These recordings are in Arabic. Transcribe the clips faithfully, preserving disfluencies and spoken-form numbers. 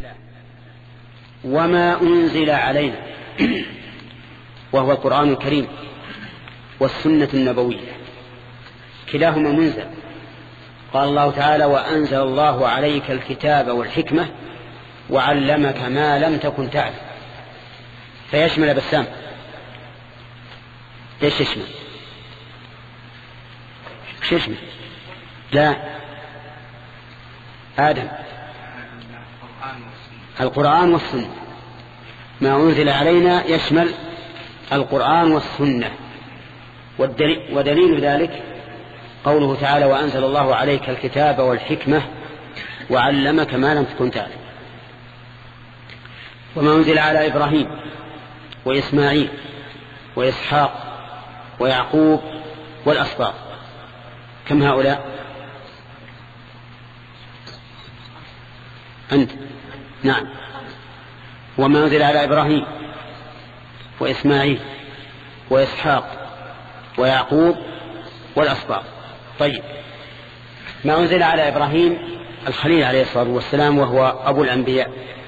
وما أنزل علينا وهو القرآن الكريم والسنة النبوية كلاهما منزل. قال الله تعالى: وأنزل الله عليك الكتاب والحكمة وعلمك ما لم تكن تعلم. فيشمل بسام ايش يشمل؟ ايش يشمل؟ لا آدم القرآن والسنة. ما أنزل علينا يشمل القرآن والسنة. والدليل ودليل ذلك قوله تعالى: وأنزل الله عليك الكتاب والحكمة وعلمك ما لم تكن تعلم. وما أنزل على إبراهيم وإسماعيل وإسحاق ويعقوب والأسباط. كم هؤلاء؟ أنت؟ نعم. وما أنزل على إبراهيم وإسماعيل وإسحاق ويعقوب والأسباط. طيب، ما أنزل على إبراهيم الخليل عليه الصلاة والسلام وهو أبو الأنبياء،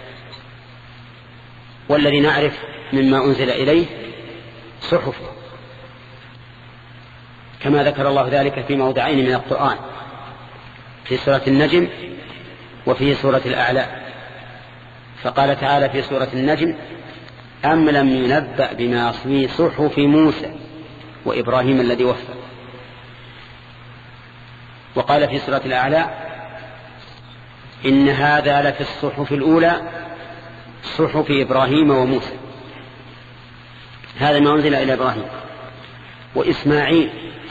والذي نعرف مما أنزل إليه صحفه، كما ذكر الله ذلك في موضعين من القرآن، في سورة النجم وفي سورة الأعلى. فقال تعالى في سورة النجم: أم لم ينبأ بما في صحف موسى وإبراهيم الذي وفى. وقال في سورة الأعلى: إن هذا لفي الصحف الأولى صحف إبراهيم وموسى. هذا ما أنزل إلى إبراهيم. وإسماعيل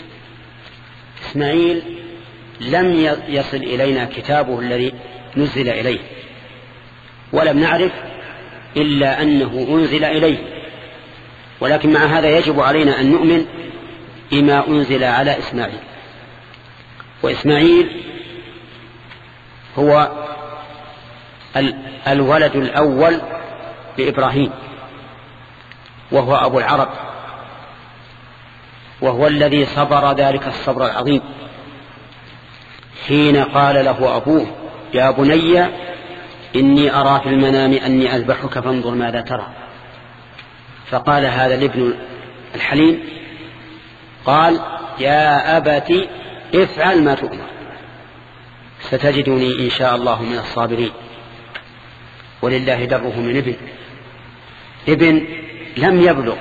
إسماعيل لم يصل إلينا كتابه الذي نزل إليه، ولم نعرف إلا أنه أنزل إليه، ولكن مع هذا يجب علينا أن نؤمن بما أنزل على إسماعيل. وإسماعيل هو الولد الأول لإبراهيم، وهو أبو العرب، وهو الذي صبر ذلك الصبر العظيم حين قال له أبوه: يا بني إني أرى في المنام أني أذبحك فانظر ماذا ترى. فقال هذا الابن الحليم، قال: يا أبت افعل ما تؤمر ستجدني إن شاء الله من الصابرين. ولله دره من ابن ابن لم يبلغ،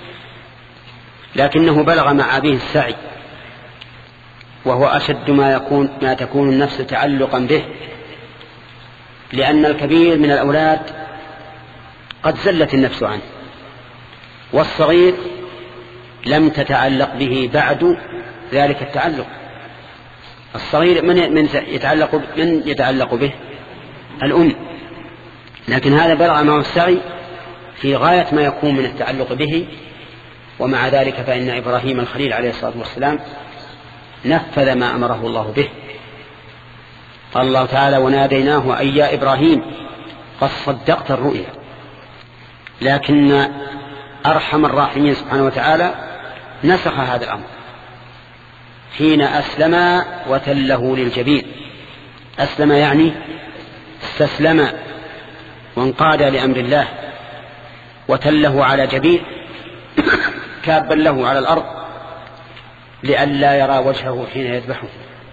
لكنه بلغ مع أبيه السعي، وهو أشد ما يكون ما تكون النفس تعلقا به، لأن الكبير من الأولاد قد زلت النفس عنه، والصغير لم تتعلق به بعد ذلك التعلق. الصغير من من يتعلق من يتعلق به؟ الأم. لكن هذا بلغ معه السعي في غاية ما يكون من التعلق به، ومع ذلك فإن إبراهيم الخليل عليه الصلاة والسلام نفذ ما أمره الله به. قال الله تعالى: وناديناه أي يا إبراهيم قد صدقت الرؤيا. لكن أرحم الراحمين سبحانه وتعالى نسخ هذا الأمر حين أسلم وتله للجبين. أسلم يعني استسلم وانقاد لأمر الله، وتله على جبين كابا له على الأرض لئلا يرى وجهه حين يذبحه.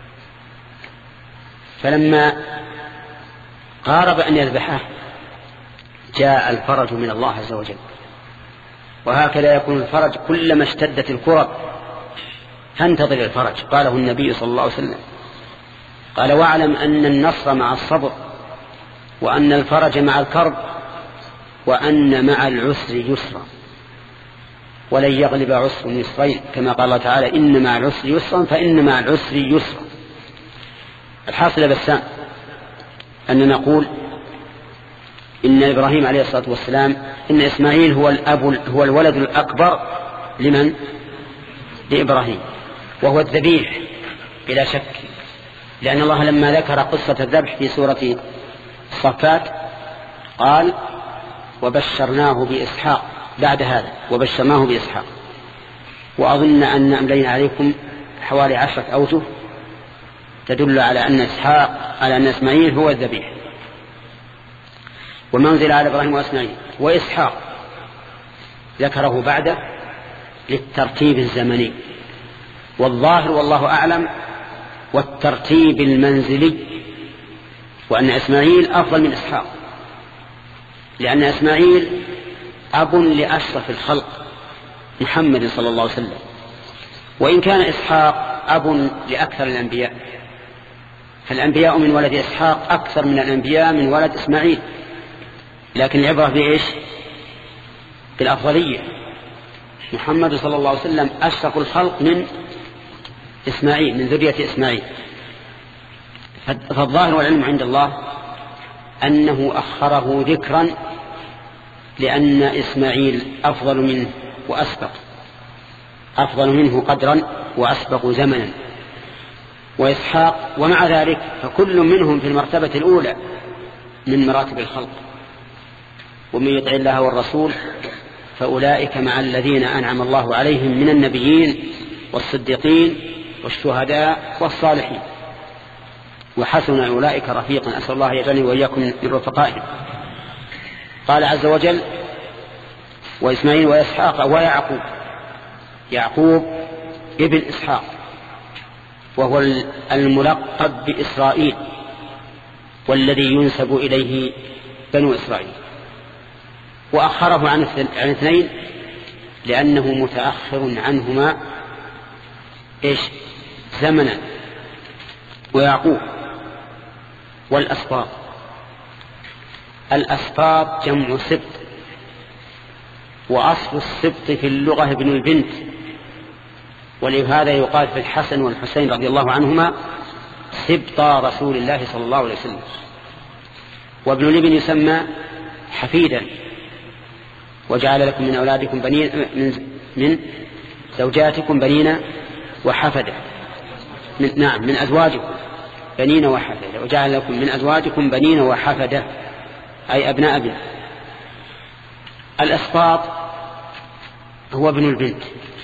فلما قارب أن يذبحه جاء الفرج من الله عز وجل. وهكذا يكون الفرج كلما اشتدت الكرب فانتظر الفرج. قاله النبي صلى الله عليه وسلم، قال: واعلم أن النصر مع الصبر، وأن الفرج مع الكرب، وأن مع العسر يسرا، ولن يغلب عسر يسرين، كما قال الله تعالى: إن مع العسر يسرا فإن مع العسر يسرا. الحاصل بسام أن نقول إن إبراهيم عليه الصلاة والسلام إن إسماعيل هو الأب هو الولد الأكبر لمن؟ لإبراهيم، وهو الذبيح بلا شك، لأن الله لما ذكر قصة الذبح في سورة الصفات قال: وبشرناه بإسحاق. بعد هذا وبشرناه بإسحاق. وأظن أن أملينا عليكم حوالي عشرة أوجه تدل على أن إسحاق على أن إسماعيل هو الذبيح. وما أنزل على إبراهيم وإسماعيل وإسحاق ذكره بعده للترتيب الزمني، والظاهر والله أعلم والترتيب المنزلي، وأن إسماعيل أفضل من إسحاق، لأن إسماعيل أب لأشرف الخلق محمد صلى الله عليه وسلم، وإن كان إسحاق أب لأكثر الأنبياء، فالأنبياء من ولد إسحاق أكثر من الأنبياء من ولد إسماعيل، لكن العبرة بإيش؟ بالأفضلية. محمد صلى الله عليه وسلم أشرف الخلق من إسماعيل، من ذرية إسماعيل. فالظاهر والعلم عند الله أنه أخره ذكرا لأن إسماعيل أفضل منه وأسبق، أفضل منه قدرا وأسبق زمنا، وإسحاق ومع ذلك فكل منهم في المرتبة الأولى من مراتب الخلق. ومن يطع الله والرسول فأولئك مع الذين أنعم الله عليهم من النبيين والصديقين والشهداء والصالحين وحسن أولئك رفيقا. أسأل الله يجعلني وإياكم من رفقائهم. قال عز وجل وإسماعيل وإسحاق ويعقوب. يعقوب ابن إسحاق وهو الملقب بإسرائيل والذي ينسب إليه بنو إسرائيل، وأخره عن اثنين لأنه متأخر عنهما إيش زمنا. ويعقوب والأسباط. الأسباط جمع سبط، وأصل السبط في اللغة ابن البنت، ولهذا يقال في الحسن والحسين رضي الله عنهما سبط رسول الله صلى الله عليه وسلم. وابن الابن يسمى حفيدا. وجعل لكم من أولادكم بنين من, من زوجاتكم بنين وحفدة من نعم من أزواجكم بنين وحفدة، وجعل لكم من أزواجكم بنين وحفدة أي أبناء ابن. الأسباط هو ابن البنت،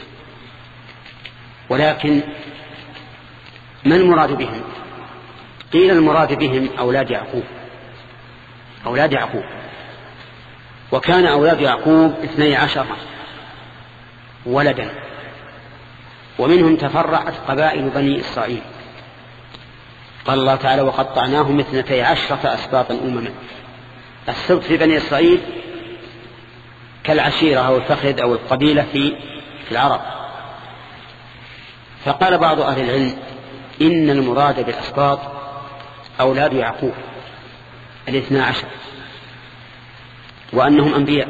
ولكن ما المراد بهم؟ قيل المراد بهم أولاد يعقوب، أولاد يعقوب. وكان أولاد يعقوب اثني عشر ولدا، ومنهم تفرعت قبائل بني إسرائيل. قال الله تعالى وقطعناهم اثنتي عشرة أسباطا أمما. السبط في بني إسرائيل كالعشيرة أو الفخذ أو القبيلة في العرب. فقال بعض أهل العلم إن المراد بالأسباط أولاد يعقوب الاثنى عشر، وأنهم أنبياء.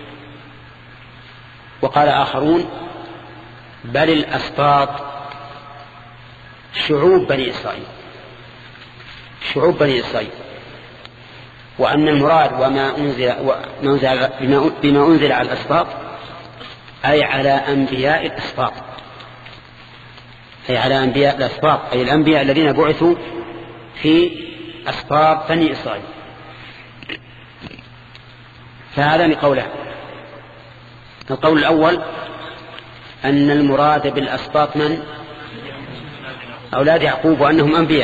وقال آخرون بل الأسباط شعوب بني إسرائيل، شعوب بني إسرائيل، وأن المراد وما أنزل بما أنزل على الأسباط أي على أنبياء الأسباط، أي على أنبياء الأسباط، أي الأنبياء الذين بعثوا في أسباط بني إسرائيل. فهذان قولان. القول الأول أن المراد بالأسباط من أولاد يعقوب وأنهم أنبياء،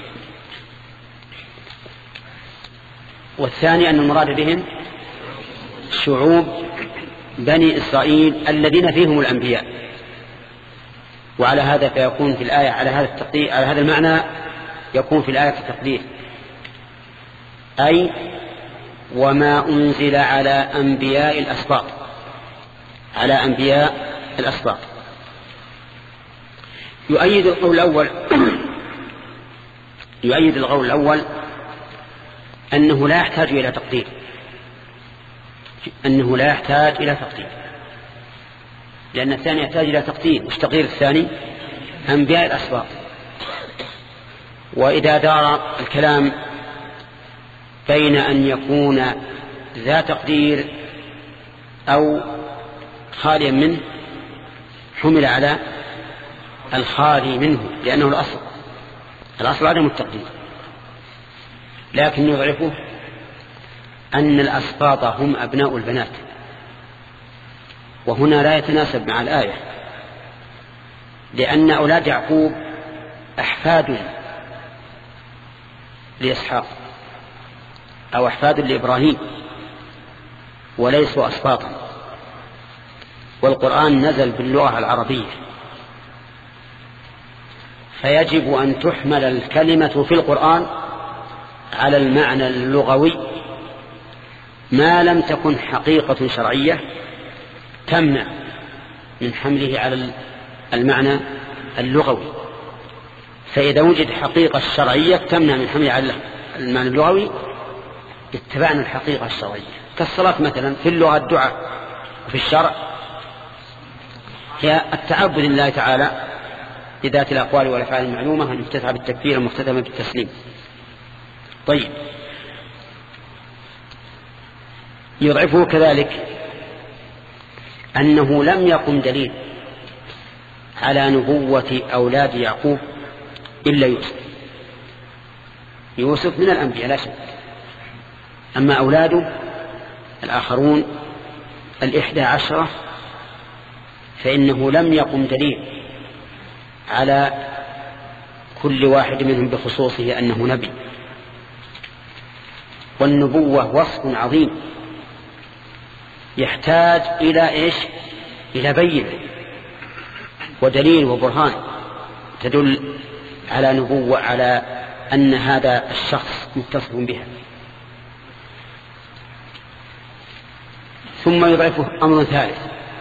والثاني أن المراد بهم شعوب بني إسرائيل الذين فيهم الأنبياء. وعلى هذا فيكون في الآية على هذا التقدير، على هذا المعنى يكون في الآية التقدير أي وما أنزل على أنبياء الأسباط، على أنبياء الأسباط. يؤيد القول الأول يؤيد القول الأول أنه لا يحتاج إلى تقدير، أنه لا يحتاج إلى تقدير، لأن الثاني يحتاج إلى تقدير. وش تقدير الثاني؟ أنبياء الأسباط. وإذا دار الكلام بين أن يكون ذا تقدير أو خاليا منه حمل على الخالي منه، لأنه الأصل الأصل عدم التقدير. لكن يعرفه أن الأسباط هم أبناء البنات، وهنا لا يتناسب مع الآية، لأن أولاد يعقوب أحفاد لإسحاق، أو أحفاد لإبراهيم وليسوا أسباطا، والقرآن نزل باللغة العربية، فيجب أن تحمل الكلمة في القرآن على المعنى اللغوي ما لم تكن حقيقة شرعية تمنع من حمله على المعنى اللغوي. فإذا وجد حقيقة شرعية تمنع من حمله على المعنى اللغوي اتبعنا الحقيقة الشرعية. كالصلاة مثلا في اللغة الدعاء، وفي الشرع هي التعبد لله تعالى بذات الأقوال والأفعال المعلومة المفتتحة بالتكبير المختتمة بالتسليم. طيب، يضعفه كذلك أنه لم يقم دليل على نبوة أولاد يعقوب إلا يوسف. يوسف من الأنبياء لا شك، أما أولاده الآخرون الإحدى عشرة فإنه لم يقم دليل على كل واحد منهم بخصوصه أنه نبي. والنبوة وصف عظيم يحتاج إلى إيش؟ إلى بينة ودليل وبرهان تدل على نبوة، على أن هذا الشخص متصف بها. ثم يضعفه أمر ثالث،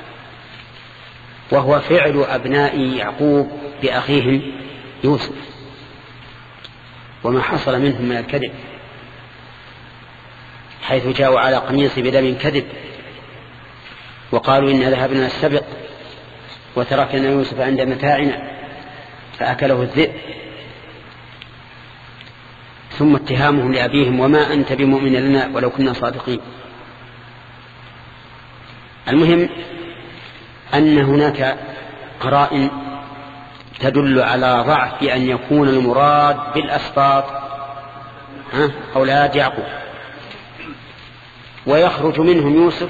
وهو فعل أبناء يعقوب بأخيهم يوسف وما حصل منهم من الكذب، حيث جاءوا على قميص بدم كذب وقالوا إن ذهبنا السبق وتركنا يوسف عند متاعنا فأكله الذئب. ثم اتهامهم لأبيهم وما أنت بمؤمن لنا ولو كنا صادقين. المهم أن هناك قرائن تدل على ضعف أن يكون المراد بالأسباط أولاد يعقوب، ويخرج منهم يوسف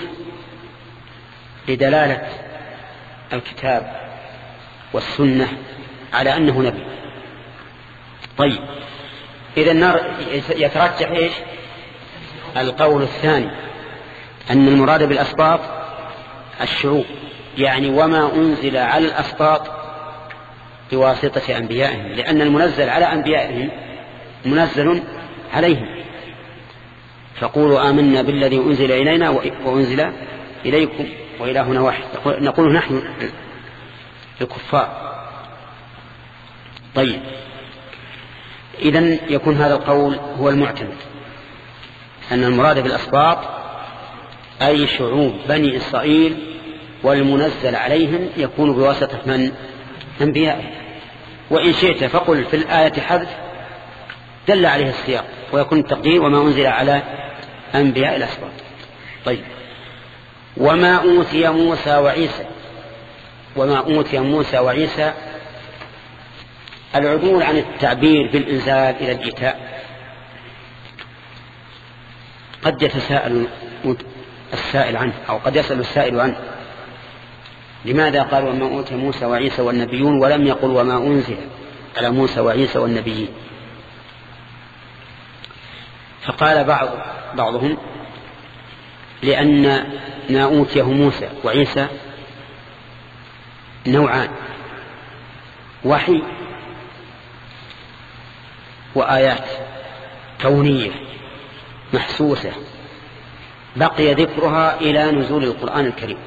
لدلالة الكتاب والسنة على أنه نبي. طيب، إذا النار يترجح إيش؟ القول الثاني أن المراد بالأسباط الشعوب، يعني وما أنزل على الأسباط بواسطة أنبيائهم، لأن المنزل على أنبيائهم منزل عليهم. فقولوا آمنا بالذي أنزل إلينا وأنزل إليكم وإلهنا واحد، نقول نحن الكفار. طيب، إذن يكون هذا القول هو المعتمد، أن المراد بالأسباط أي شعوب بني إسرائيل، والمنزل عليهم يكون بواسطة من؟ أنبيائهم. وإن شئت فقل في الآية حذف دل عليه السياق، ويكون التقدير وما أنزل على أنبياء الأسباط. طيب، وما أوتي موسى وعيسى. وما أوتي موسى وعيسى العدول عن التعبير بالإنزال إلى الإيتاء. قد يتساءل السائل عنه، أو قد يسأل السائل عنه، لماذا قال وما أوتي موسى وعيسى والنبيون ولم يقل وما أنزل على موسى وعيسى والنبيين؟ فقال بعض بعضهم لأن ما أوتيه موسى وعيسى نوعان: وحي وآيات كونية محسوسة بقي ذكرها إلى نزول القرآن الكريم.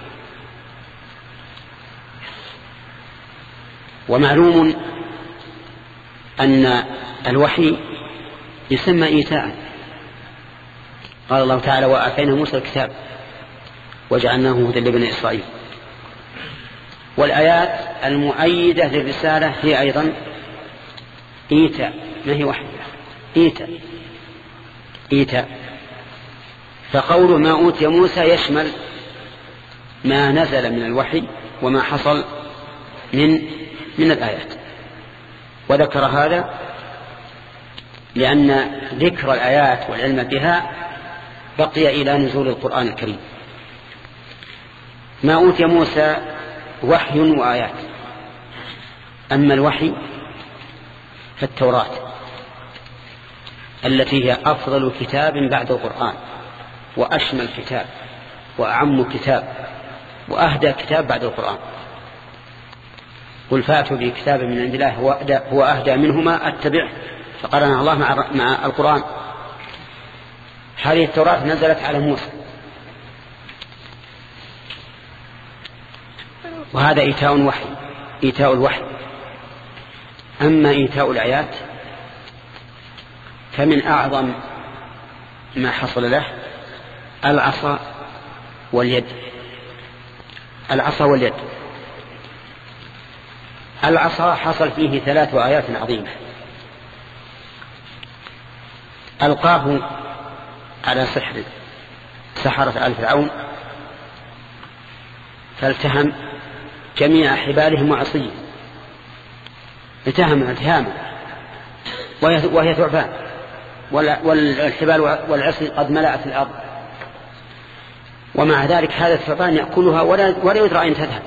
ومعلوم أن الوحي يسمى إيتاء. قال الله تعالى وآتينا موسى الكتاب وجعلناه هدى لبني إسرائيل. والآيات المؤيدة للرسالة هي أيضا إيتاء، ما هي وحي، إيتاء إيتاء. فقول ما أوتي موسى يشمل ما نزل من الوحي وما حصل من من الآيات. وذكر هذا لأن ذكر الآيات والعلم بها بقي إلى نزول القرآن الكريم. ما أوتي موسى وحي وآيات، أما الوحي فالتوراة التي هي أفضل كتاب بعد القرآن وأشمل كتاب وأعم كتاب وأهدى كتاب بعد القرآن. قل فاتوا بكتاب من عند الله هو أهدى منهما أتبعه، فقرن الله مع, مع القرآن. هذه التوراة نزلت على موسى، وهذا إيتاء وحي إيتاء الوحي. أما إيتاء الآيات فمن أعظم ما حصل له العصا واليد. العصا واليد العصا حصل فيه ثلاث آيات عظيمة. ألقاه على سحر سحرة آل فرعون فالتهم جميع حبالهم وعصيهم، التهم التهاما وهي ثعبان، والحبال والعصي قد ملأت الأرض، ومع ذلك هذا الثعبان يأكلها ولا, ولا يدرى أين تذهب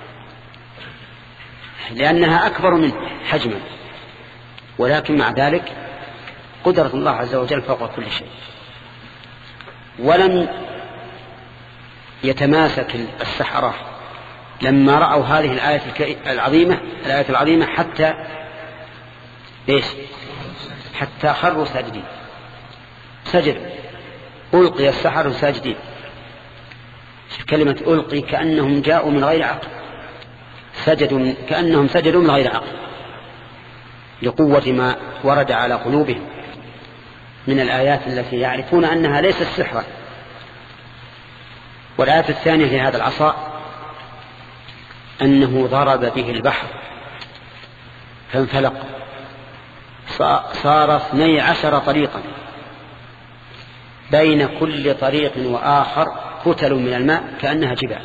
لأنها أكبر منه حجما، ولكن مع ذلك قدرة الله عز وجل فوق كل شيء. ولم يتماسك السحرة لما رأوا هذه الآية العظيمة الآية العظيمة حتى إيش حتى خروا ساجدين، سجد ألقي السحرة ساجدين. كلمة ألقي كأنهم جاءوا من غير عقل، سجدوا كأنهم سجدوا من غير عقل لقوة ما ورد على قلوبهم من الآيات التي يعرفون أنها ليست سحرا. والآية الثانية في هذا العصا أنه ضرب به البحر فانفلق، صار اثني عشر طريقا بين كل طريق وآخر كتل من الماء كأنها جبال،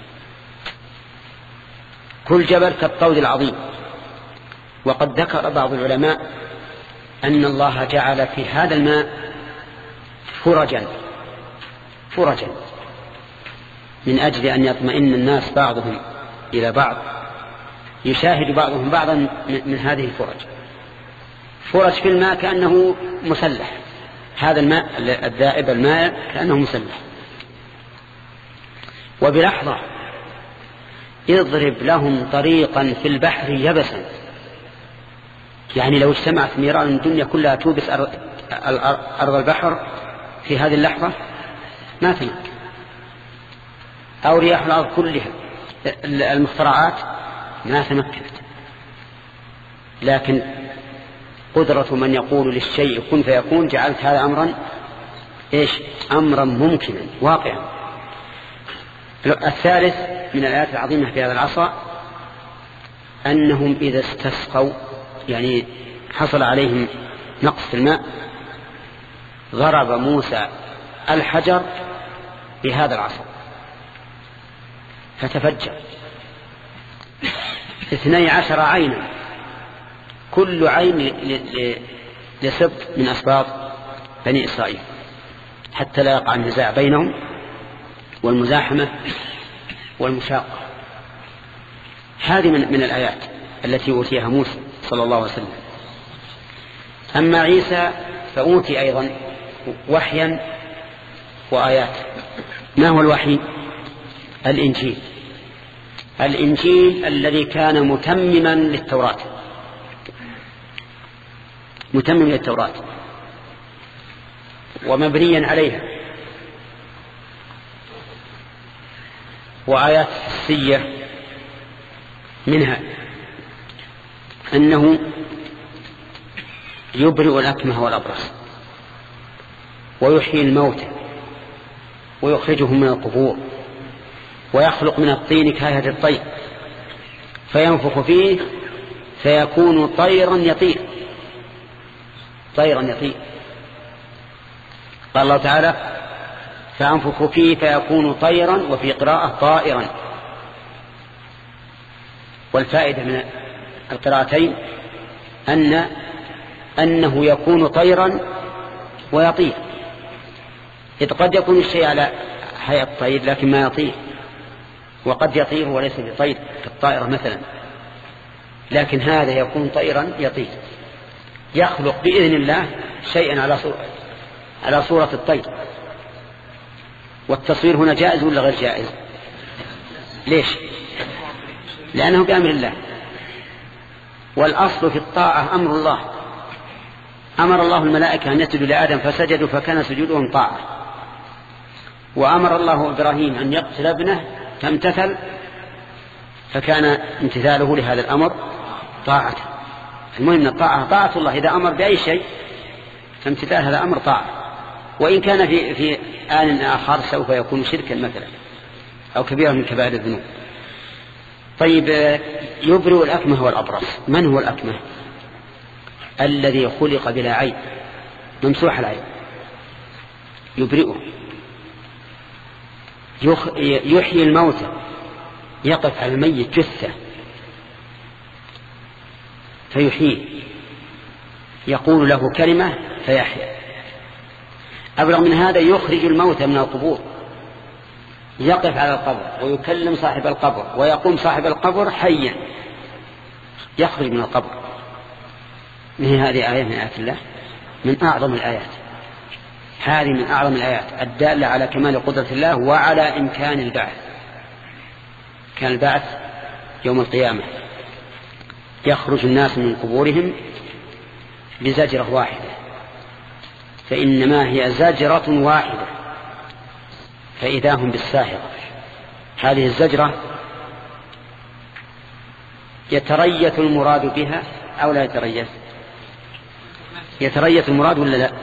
كل جبل كالطود العظيم. وقد ذكر بعض العلماء أن الله جعل في هذا الماء فرجا فرجا من أجل أن يطمئن الناس بعضهم إلى بعض، يشاهد بعضهم بعضا من هذه الفرج. فرج في الماء كأنه مسلح، هذا الماء الذائب الماء كأنه مسلح. وبلحظة اضرب لهم طريقا في البحر يبسا، يعني لو اجتمعت نيران الدنيا كلها توبس أرض البحر في هذه اللحظة ما تمت، أو رياح الأرض كلها المخترعات ما تمكنت. لكن قدرة من يقول للشيء كن فيكون جعلت هذا أمرا إيش أمرا ممكنا واقعا. الثالث من الآيات العظيمة في هذا العصا أنهم إذا استسقوا يعني حصل عليهم نقص في الماء ضرب موسى الحجر بهذا العصا فتفجر اثني عشر عينا، كل عين لسبط من أسباط بني إسرائيل، حتى لا يقع النزاع بينهم والمزاحمة والمشاقة. هذه من, من الآيات التي أوتيها موسى صلى الله عليه وسلم. أما عيسى فأوتي أيضا وحيا وآيات. ما هو الوحي؟ الإنجيل الإنجيل الذي كان متمما للتوراة متمم للتوراة ومبنيا عليها، وآيات حسية منها أنه يبرئ الأكمه والأبرص ويحيي الموتى ويخرجهم من القبور ويخلق من الطين كهيئة الطير فينفخ فيه فيكون طيرا يطير طيرا يطير. قال الله تعالى فأنفخ فيه فيكون طيرا، وفي قراءة طائرا. والفائدة من القراءتين أن أنه يكون طيرا ويطير، إذ قد يكون الشيء على هيئة الطير لكن ما يطير، وقد يطير وليس بطير كالطائرة مثلا، لكن هذا يكون طيرا يطير، يخلق بإذن الله شيئا على صورة, على صورة الطير، والتصوير هنا جائز ولا غير جائز؟ ليش؟ لأنه بأمر الله، والأصل في الطاعة أمر الله. أمر الله الملائكة أن يسجدوا لآدم فسجدوا فكان سجودهم طاعة، وأمر الله إبراهيم أن يقتل ابنه فامتثل فكان امتثاله لهذا الأمر طاعة. المهم الطاعة طاعة الله، إذا أمر بأي شيء فامتثال هذا أمر طاعة، وإن كان في, في آن آخر سوف يكون شركا مثلا أو كبيرا من كبائر الذنوب. طيب، يبرئ الأكمه والأبرص. من هو الأكمه؟ الذي خلق بلا عين، ممسوح العين، يبرئه. يحيي الموتى، يقف على الميت جثة فيحييه، يقول له كلمة فيحيا. أبلغ من هذا، يخرج الموتى من القبور، يقف على القبر ويكلم صاحب القبر ويقوم صاحب القبر حيا، يخرج من القبر. من هذه آية من آيات الله، من أعظم الآيات. هذه من أعظم الآيات الدالة على كمال قدرة الله وعلى إمكان البعث. كان البعث يوم القيامة، يخرج الناس من قبورهم بزجرة واحدة، فإنما هي زجرة واحدة فإذا هم بالساهرة. هذه الزجرة يتريث المراد بها أو لا يتريث؟ يتريث المراد ولا لا؟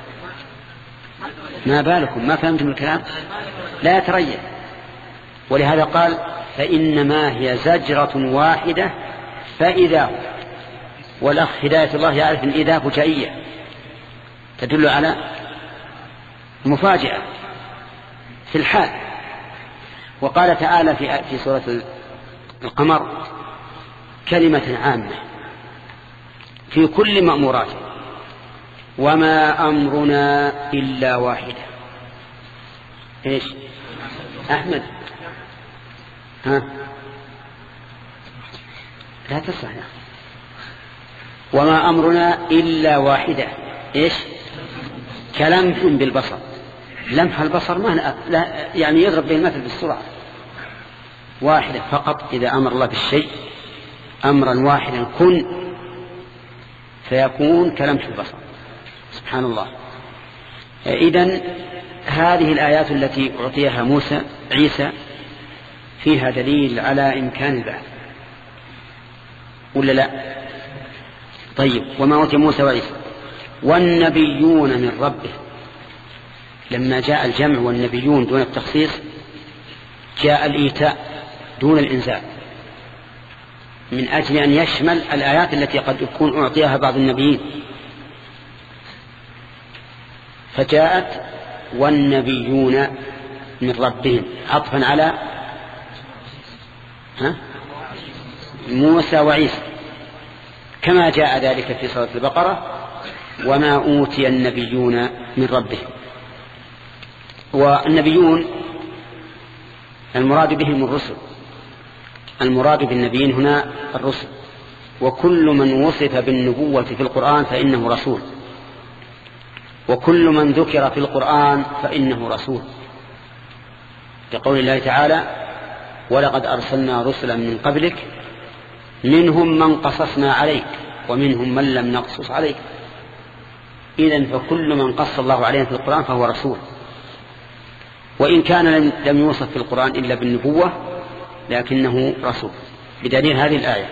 ما بالكم، ما فهمتم الكلام؟ لا يتريث. ولهذا قال فإنما هي زجرة واحدة فإذا. والأخ هداية الله يعرف أن إذا فجائية تدل على مفاجأة في الحال. وقال تعالى في في سورة القمر كلمة عامة في كل مأمورات: وما أمرنا إلا واحدة. إيش أحمد؟ ها لا تصح يا أخي. وما أمرنا إلا واحدة. إيش؟ كلمح بالبصر. لمح البصر ما لا يعني يضرب به المثل بالسرعة. واحدة فقط. إذا أمر الله بالشيء أمرا واحدا كن فيكون كلمح البصر. سبحان الله. إذن هذه الآيات التي أعطيها موسى عيسى فيها دليل على إمكان البعث ولا لا؟ طيب، وما أوتي موسى وعيسى والنبيون من ربه. لما جاء الجمع والنبيون دون التخصيص جاء الإيتاء دون الإنزال، من أجل أن يشمل الآيات التي قد يكون أعطيها بعض النبيين. فجاءت والنبيون من ربهم عطفا على ها موسى وعيسى، كما جاء ذلك في سورة البقرة: وما أوتي النبيون من ربهم. والنبيون المراد بهم الرسل، المراد بالنبيين هنا الرسل، وكل من وصف بالنبوة في القرآن فإنه رسول، وكل من ذكر في القرآن فإنه رسول، لقول الله تعالى: ولقد أرسلنا رسلا من قبلك منهم من قصصنا عليك ومنهم من لم نقصص عليك. إذن فكل من قص الله عليه في القرآن فهو رسول، وإن كان لم يوصف في القرآن إلا بالنبوة لكنه رسول، بدليل هذه الآية: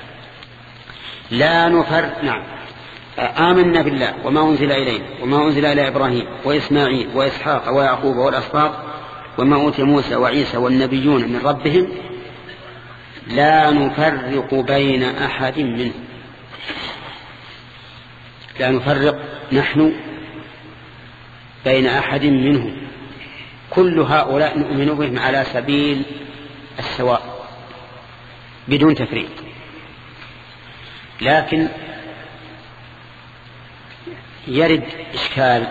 لا نفرق. نعم، آمنا بالله وما أنزل إلينا وما أنزل إلى إبراهيم وإسماعيل وإسحاق ويعقوب والأسباط وما أوتي موسى وعيسى والنبيون من ربهم لا نفرق بين أحد منهم. لا نفرق نحن بين أحد منهم، كل هؤلاء نؤمن بهم على سبيل السواء بدون تفريق. لكن يرد إشكال،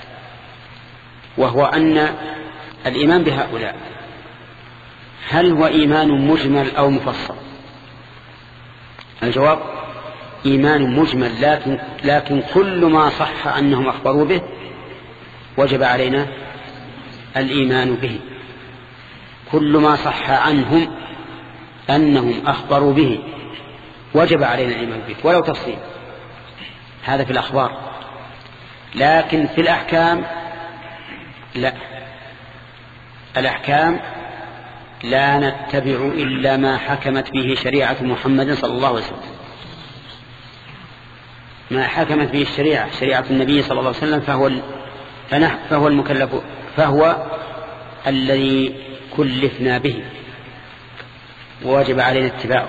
وهو أن الإيمان بهؤلاء هل هو إيمان مجمل أو مفصل؟ الجواب: إيمان مجمل، لكن, لكن كل ما صح أنهم أخبروا به وجب علينا الإيمان به. كل ما صح عنهم أنهم أخبروا به وجب علينا الإيمان به ولو تفصيل. هذا في الأخبار. لكن في الأحكام لا، الأحكام لا نتبع إلا ما حكمت به شريعة محمد صلى الله عليه وسلم. ما حكمت به الشريعة شريعة النبي صلى الله عليه وسلم فهو فهو المكلف، فهو الذي كلفنا به وواجب علينا اتباعه،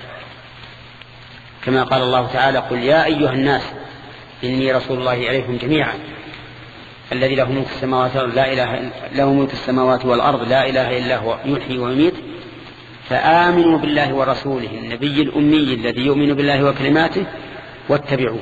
كما قال الله تعالى: قل يا أيها الناس إني رسول الله إليكم جميعا الذي له ملك السماوات والأرض لا إله له ملك السماوات والأرض لا إله إلا هو يحيي ويميت فآمنوا بالله ورسوله النبي الأمي الذي يؤمن بالله وكلماته واتبعوه.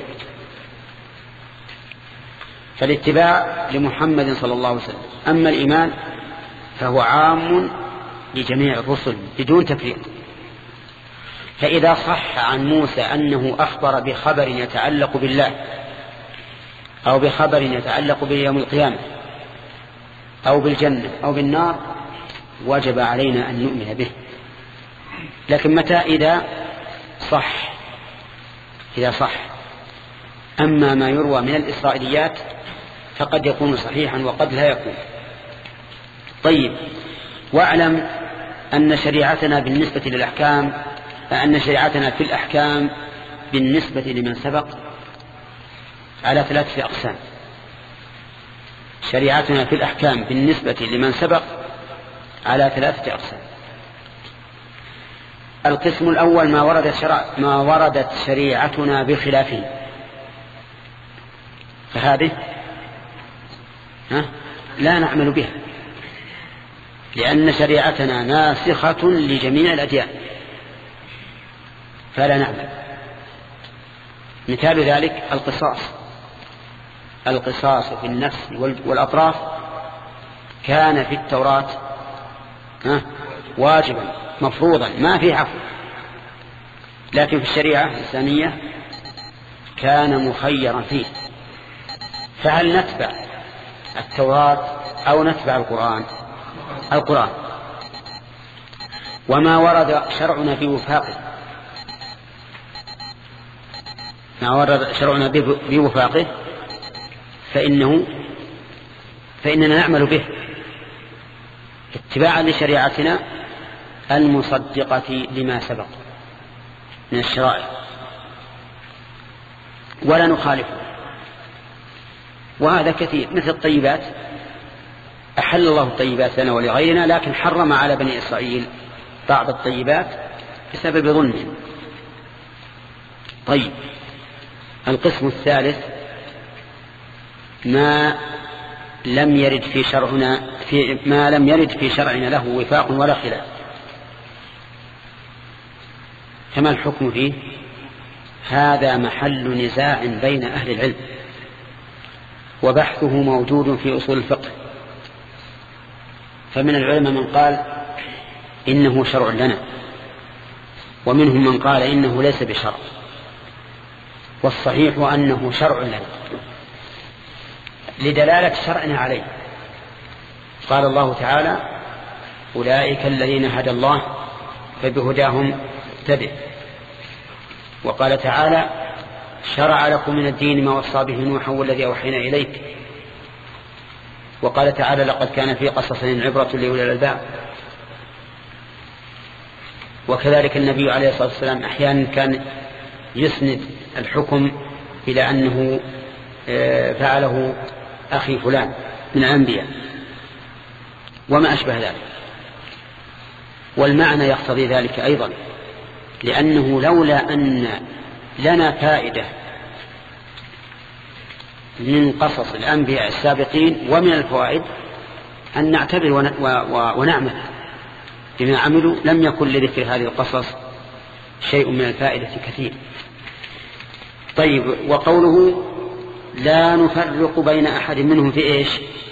فالاتباع لمحمد صلى الله عليه وسلم. أما الإيمان فهو عام لجميع الرسل بدون تفريق. فإذا صح عن موسى أنه أخبر بخبر يتعلق بالله أو بخبر يتعلق بيوم القيامة أو بالجنة أو بالنار وجب علينا أن نؤمن به. لكن متى؟ إذا صح إذا صح. أما ما يروى من الإسرائيليات فقد يكون صحيحا وقد لا يكون. طيب، واعلم أن شريعتنا بالنسبة للأحكام أن شريعتنا في الأحكام بالنسبة لمن سبق على ثلاثة أقسام. شريعتنا في الأحكام بالنسبة لمن سبق على ثلاثة أقسام. القسم الأول ما وردت, شرع ما وردت شريعتنا بخلافه، فهذه ها لا نعمل بها لأن شريعتنا ناسخة لجميع الأديان فلا نعمل. مثال ذلك القصاص. القصاص في النفس والأطراف كان في التوراة واجبا مفروضا ما في عفو، لكن في الشريعة الإسلامية كان مخيرا فيه. فهل نتبع التوراة أو نتبع القرآن؟ القرآن. وما ورد شرعنا بوفاقه ما ورد شرعنا بوفاقه فإنه فإننا نعمل به اتباعا لشريعتنا المصدقة لما سبق من الشرائع ولا نخالفه. وهذا كثير، مثل الطيبات أحل الله الطيبات لنا ولغيرنا، لكن حرم على بني إسرائيل بعض الطيبات بسبب ظلمهم. طيب، القسم الثالث ما لم يرد في شرعنا في ما لم يرد في شرعنا له وفاق ولا خلاف. فما الحكم فيه؟ هذا محل نزاع بين أهل العلم وبحثه موجود في أصول الفقه. فمن العلماء من قال إنه شرع لنا، ومنهم من قال إنه ليس بشرع، والصحيح أنه شرع لنا لدلالة شرعنا عليه. قال الله تعالى: أولئك الذين هدى الله فبهداهم اقتدوا. وقال تعالى: شرع لكم من الدين ما وصى به نوح والذي أوحينا إليك. وقال تعالى: لقد كان في قصصهم عبرة لأولي الألباب. وكذلك النبي عليه الصلاة والسلام أحيانا كان يسند الحكم إلى أنه فعله أخي فلان من الأنبياء وما أشبه ذلك. والمعنى يقتضي ذلك أيضا، لأنه لولا أن لنا فائدة من قصص الأنبياء السابقين ومن الفوائد أن نعتبر ونعمل بما عملوا لم يكن لذكر هذه القصص شيء من الفائدة كثير. طيب، وقوله لا نفرق بين أحد منهم في إيش؟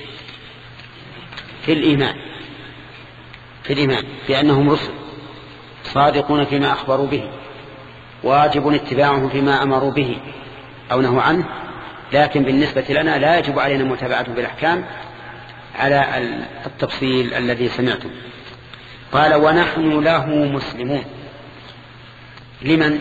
في الإيمان في الإيمان بأنهم رسل صادقون فيما أخبروا به. واجب اتباعهم فيما أمروا به أو نهوا عنه، لكن بالنسبة لنا لا يجب علينا متابعتهم بالأحكام على التفصيل الذي سمعتم. قال ونحن له مسلمون. لمن؟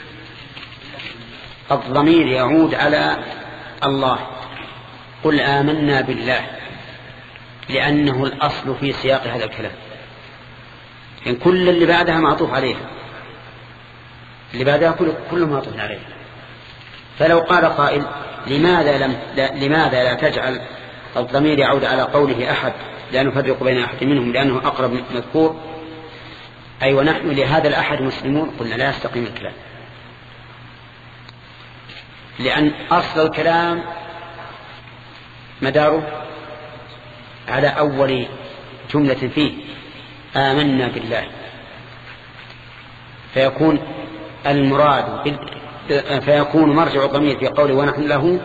الضمير يعود على الله. قل آمنا بالله، لأنه الأصل في سياق هذا الكلام، إن كل اللي بعدها معطوف عليها، اللي بعدها كله معطوف عليها. فلو قال قائل لماذا لم لا لماذا لا تجعل الضمير يعود على قوله أحد لا نفرق بين أحد منهم لأنه أقرب مذكور، أي ونحن لهذا الأحد مسلمون، قلنا لا يستقيم الكلام، لأن أصل الكلام مداره على أول جملة فيه آمنا بالله، فيكون المراد فيكون مرجع الضمير في قوله ونحن له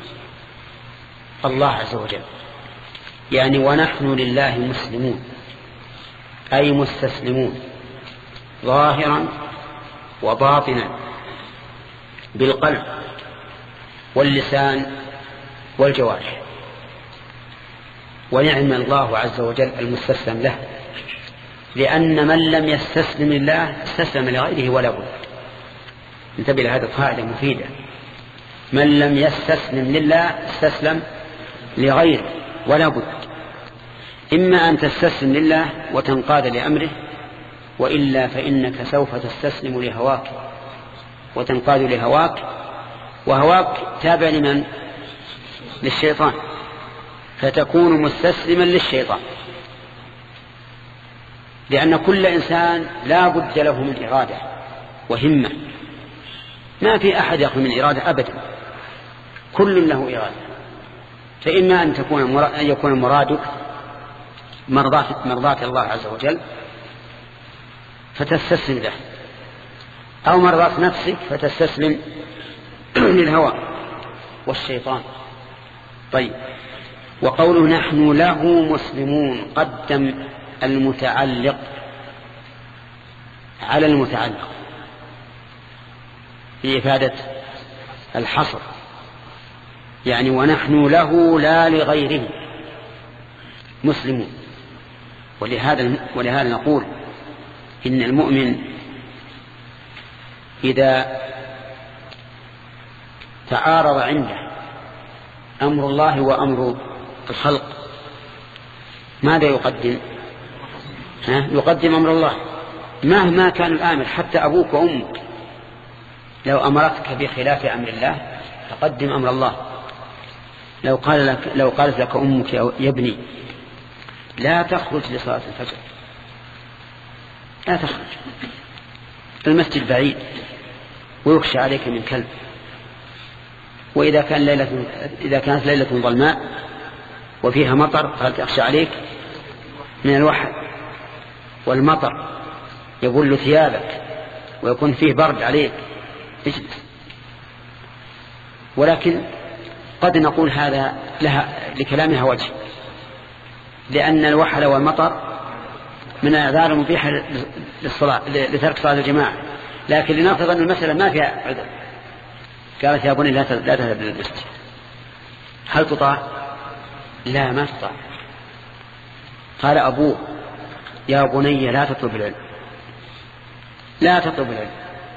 الله عز وجل، يعني ونحن لله مسلمون، أي مستسلمون ظاهرا وباطنا بالقلب واللسان والجوارح. ونعم الله عز وجل المستسلم له، لأن من لم يستسلم لله استسلم لغيره ولا بد. انتبه لهذه القاعدة مفيدة، من لم يستسلم لله استسلم لغيره ولا بد. إما أن تستسلم لله وتنقاد لأمره، وإلا فإنك سوف تستسلم لهواك وتنقاد لهواك، وهواك تابع لمن؟ للشيطان، فتكون مستسلما للشيطان، لأن كل إنسان لا بد له من إرادة وهمة، ما في أحد يخلو من إرادة أبدا، كل له إرادة. فإما أن تكون أن يكون مرادك مرضاة مرضاة الله عز وجل فتستسلم له، أو مرضاة نفسك فتستسلم للهوى والشيطان. طيب، وقوله نحن له مسلمون قدم المتعلق على المتعلق في إفادة الحصر، يعني ونحن له لا لغيره مسلمون. ولهذا ولهذا نقول إن المؤمن إذا تعارض عنده أمر الله وأمر الخلق ماذا يقدم؟ ها؟ يقدم أمر الله مهما كان الآمر، حتى أبوك وأمك لو أمرتك بخلاف أمر الله تقدم أمر الله. لو قال لك لو قالت لك أمك يا ابني لا تخرج لصلاة الفجر، لا تخرج، المسجد بعيد ويخشى عليك من كلب، وإذا كان ليلة إذا كانت ليلة ظلماء وفيها مطر قالت أخشى عليك من الوحل والمطر يبل ثيابك ويكون فيه برد عليك، اجلس. ولكن قد نقول هذا لها لكلامها وجه، لأن الوحل والمطر من الأعذار المبيحة للصلاة لترك صلاة الجماعة، لكن لنفرض أن المسألة ما فيها عذر، قالت يا بني لا تذهب للمسجد، هل تطاع؟ لا، ما تطاع. قال أبوه يا بني لا تطلب العلم، لا تطلب العلم،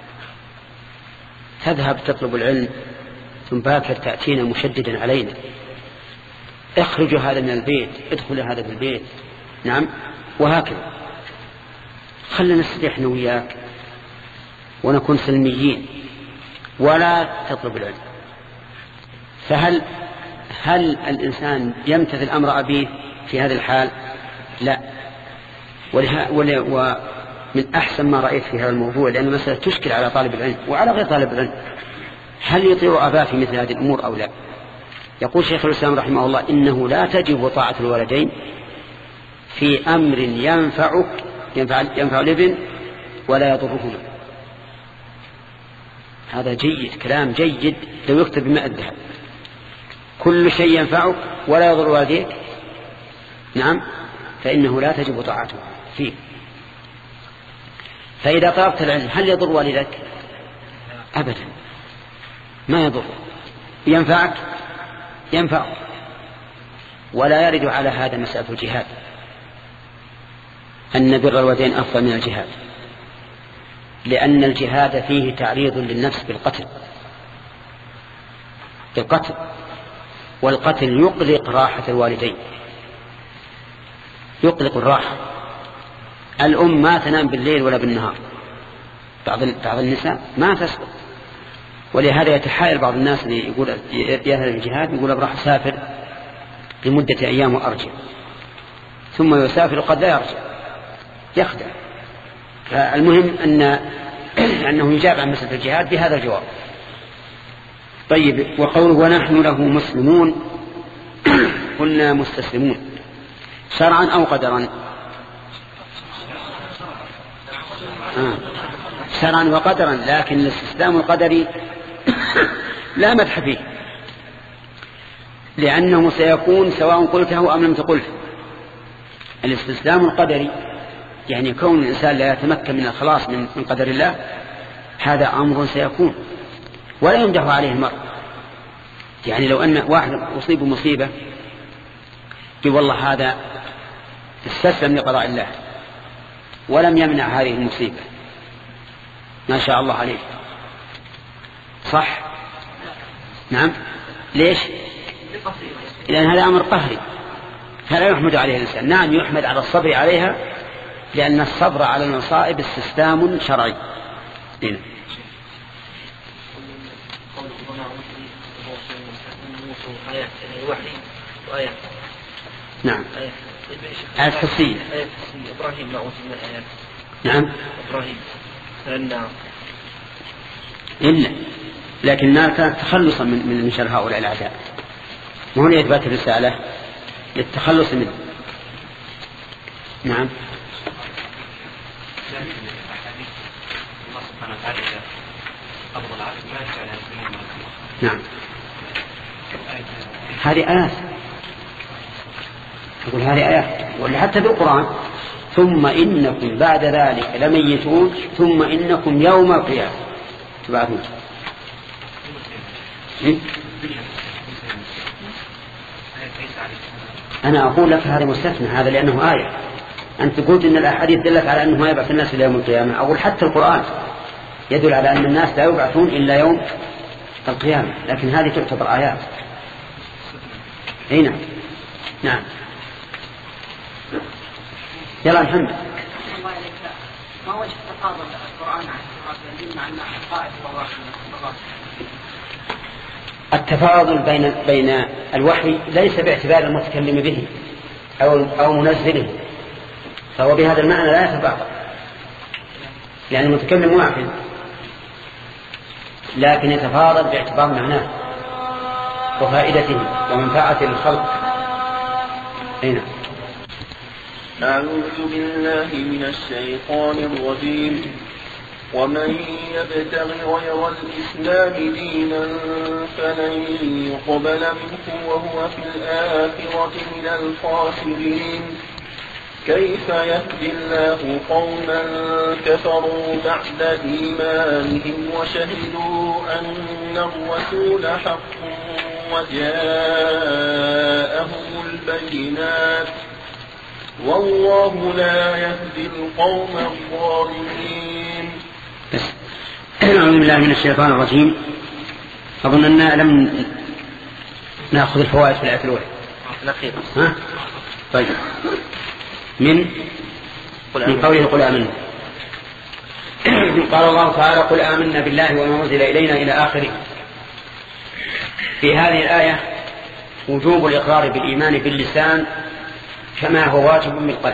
تذهب تطلب العلم ثم باكر تأتينا مشددا علينا، اخرج هذا من البيت، ادخل هذا في البيت، نعم، وهكذا. خلنا نستريح وياك ونكون سلميين ولا تطلب العلم. فهل هل الإنسان يمتثل أمر أبيه في هذه الحال؟ لا. وله ومن أحسن ما رأيت في هذا الموضوع، لأن المسألة تشكل على طالب العلم وعلى غير طالب العلم، هل يطيع أباه في مثل هذه الأمور أو لا؟ يقول شيخ الإسلام رحمه الله إنه لا تجب طاعة الولدين في أمر ينفعك ينفع, ينفع الابن ولا يضرهما. هذا جيد، كلام جيد لو يكتب بماء الذهب. كل شيء ينفعك ولا يضر والديك، نعم، فإنه لا تجب طاعته فيه. فإذا طلبت العلم هل يضر والدك؟ أبدا ما يضر، ينفعك ينفع. ولا يرد على هذا مسألة الجهاد أن بر الوالدين أفضل من الجهاد، لأن الجهاد فيه تعريض للنفس بالقتل بالقتل والقتل يقلق راحة الوالدين، يقلق الراحة. الأم ما تنام بالليل ولا بالنهار، بعض بعض النساء ما تسقط. ولهذا يتحايل بعض الناس اللي يقول يذهب الجهاد، يقول أبراح أسافر لمدة أيام وأرجع، ثم يسافر قد لا يرجع، يخدع. فالمهم أن أنه يجاب عن مسألة الجهاد بهذا الجواب. طيب، وقوله ونحن له مسلمون، قلنا مستسلمون شرعا أو قدرا؟ آه. شرعا وقدرا، لكن الاستسلام القدري لا مدح فيه، لأنه سيكون سواء قلته أم لم تقله. الاستسلام القدري يعني كون الإنسان لا يتمكن من الخلاص من قدر الله، هذا أمر سيكون ولا يمدح عليه المرء. يعني لو أن واحد أصيب مصيبة يقول والله هذا استسلم لقضاء الله ولم يمنع هذه المصيبة، ما شاء الله عليه، صح؟ نعم. ليش؟ لأن هذا أمر قهري فلا يحمد عليه الإنسان. نعم يحمد على الصبر عليها، لأن الصبر على المصائب استسلام شرعي. هنا. نعم. آيات حسية. إبراهيم نعوذ من الآيات. نعم. إبراهيم النار. إلا لكن النار كانت تخلصا من من شر هؤلاء الأعداء، وهو لإثبات الرسالة للتخلص منه. نعم. نعم. هذه آيات، أقول هذه آيات، ولا حتى في القرآن ثم إنكم بعد ذلك لميتون ثم إنكم يوم القيامة تبعثون. أنا أقول لك هذا مستثنى، هذا لأنه آية. أنت قلت إن الأحاديث دلت على أنه ما يبعث الناس إلى يوم القيامة، أقول حتى القرآن يدل على أن الناس لا يبعثون إلا يوم القيامة، لكن هذه تعتبر آيات. أي نعم. نعم. يلا محمد. ما وجه تفاضل القرآن عن الصراط مع أن القائد التفاضل بين بين الوحي ليس باعتبار المتكلم به أو أو منزله، فهو بهذا المعنى لا يتفاضل، لأن المتكلم واحد، لكن يتفاضل باعتبار معناه وفائدته ومنفعته للخلق. هنا. أعوذ بالله من الشيطان الرجيم. ومن يبتغ غير الإسلام دينا فلن يقبل منه وهو في الآخرة من الخاسرين. كيف يهدي الله قوما كفروا بعد إيمانهم وشهدوا أن الرسول حق وجاءهم البينات والله لا يهدي القوم الظالمين. أعوذ بالله من الشيطان الرجيم. أظن أننا لم نأخذ الفوائد في الآية الأولى. الأخيرة. ها؟ طيب. من من قوله قل آمنا. قال الله تعالى قل آمنا بالله وما أنزل إلينا إلى آخره. في هذه الآية وجوب الإقرار بالإيمان باللسان كما هو واجب بالقلب،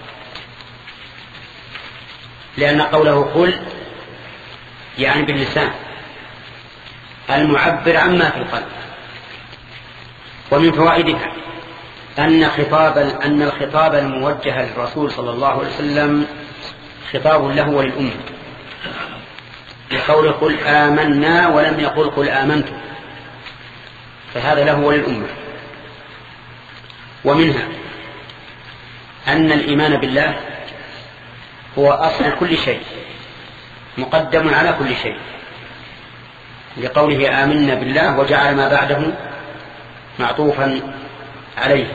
لأن قوله قل يعني باللسان المعبر عما في القلب. ومن فوائدها أن خطاب أن الخطاب الموجه للرسول صلى الله عليه وسلم خطاب له وللأمة، بقوله قل آمنا ولم يقل قل آمنت، فهذا له وللأمة. ومنها أن الإيمان بالله هو أصل كل شيء، مقدم على كل شيء، لقوله آمنا بالله وجعل ما بعده معطوفا عليه.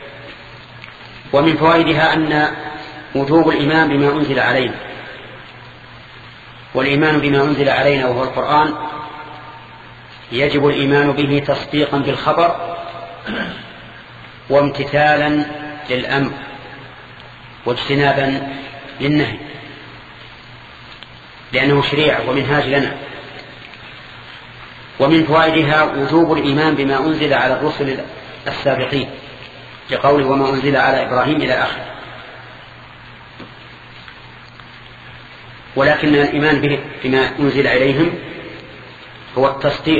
ومن فوائدها أن وجوب الإيمان بما أنزل علينا، والإيمان بما أنزل علينا وهو القرآن يجب الإيمان به تصديقا بالخبر وامتثالا للأمر واجتنابا للنهي، لأنه شريعة ومنهاج لنا. ومن فوائدها وجوب الإيمان بما أنزل على الرسل السابقين، لقوله وما أنزل على إبراهيم إلى آخره. ولكن الإيمان به بما أنزل إليهم هو التصديق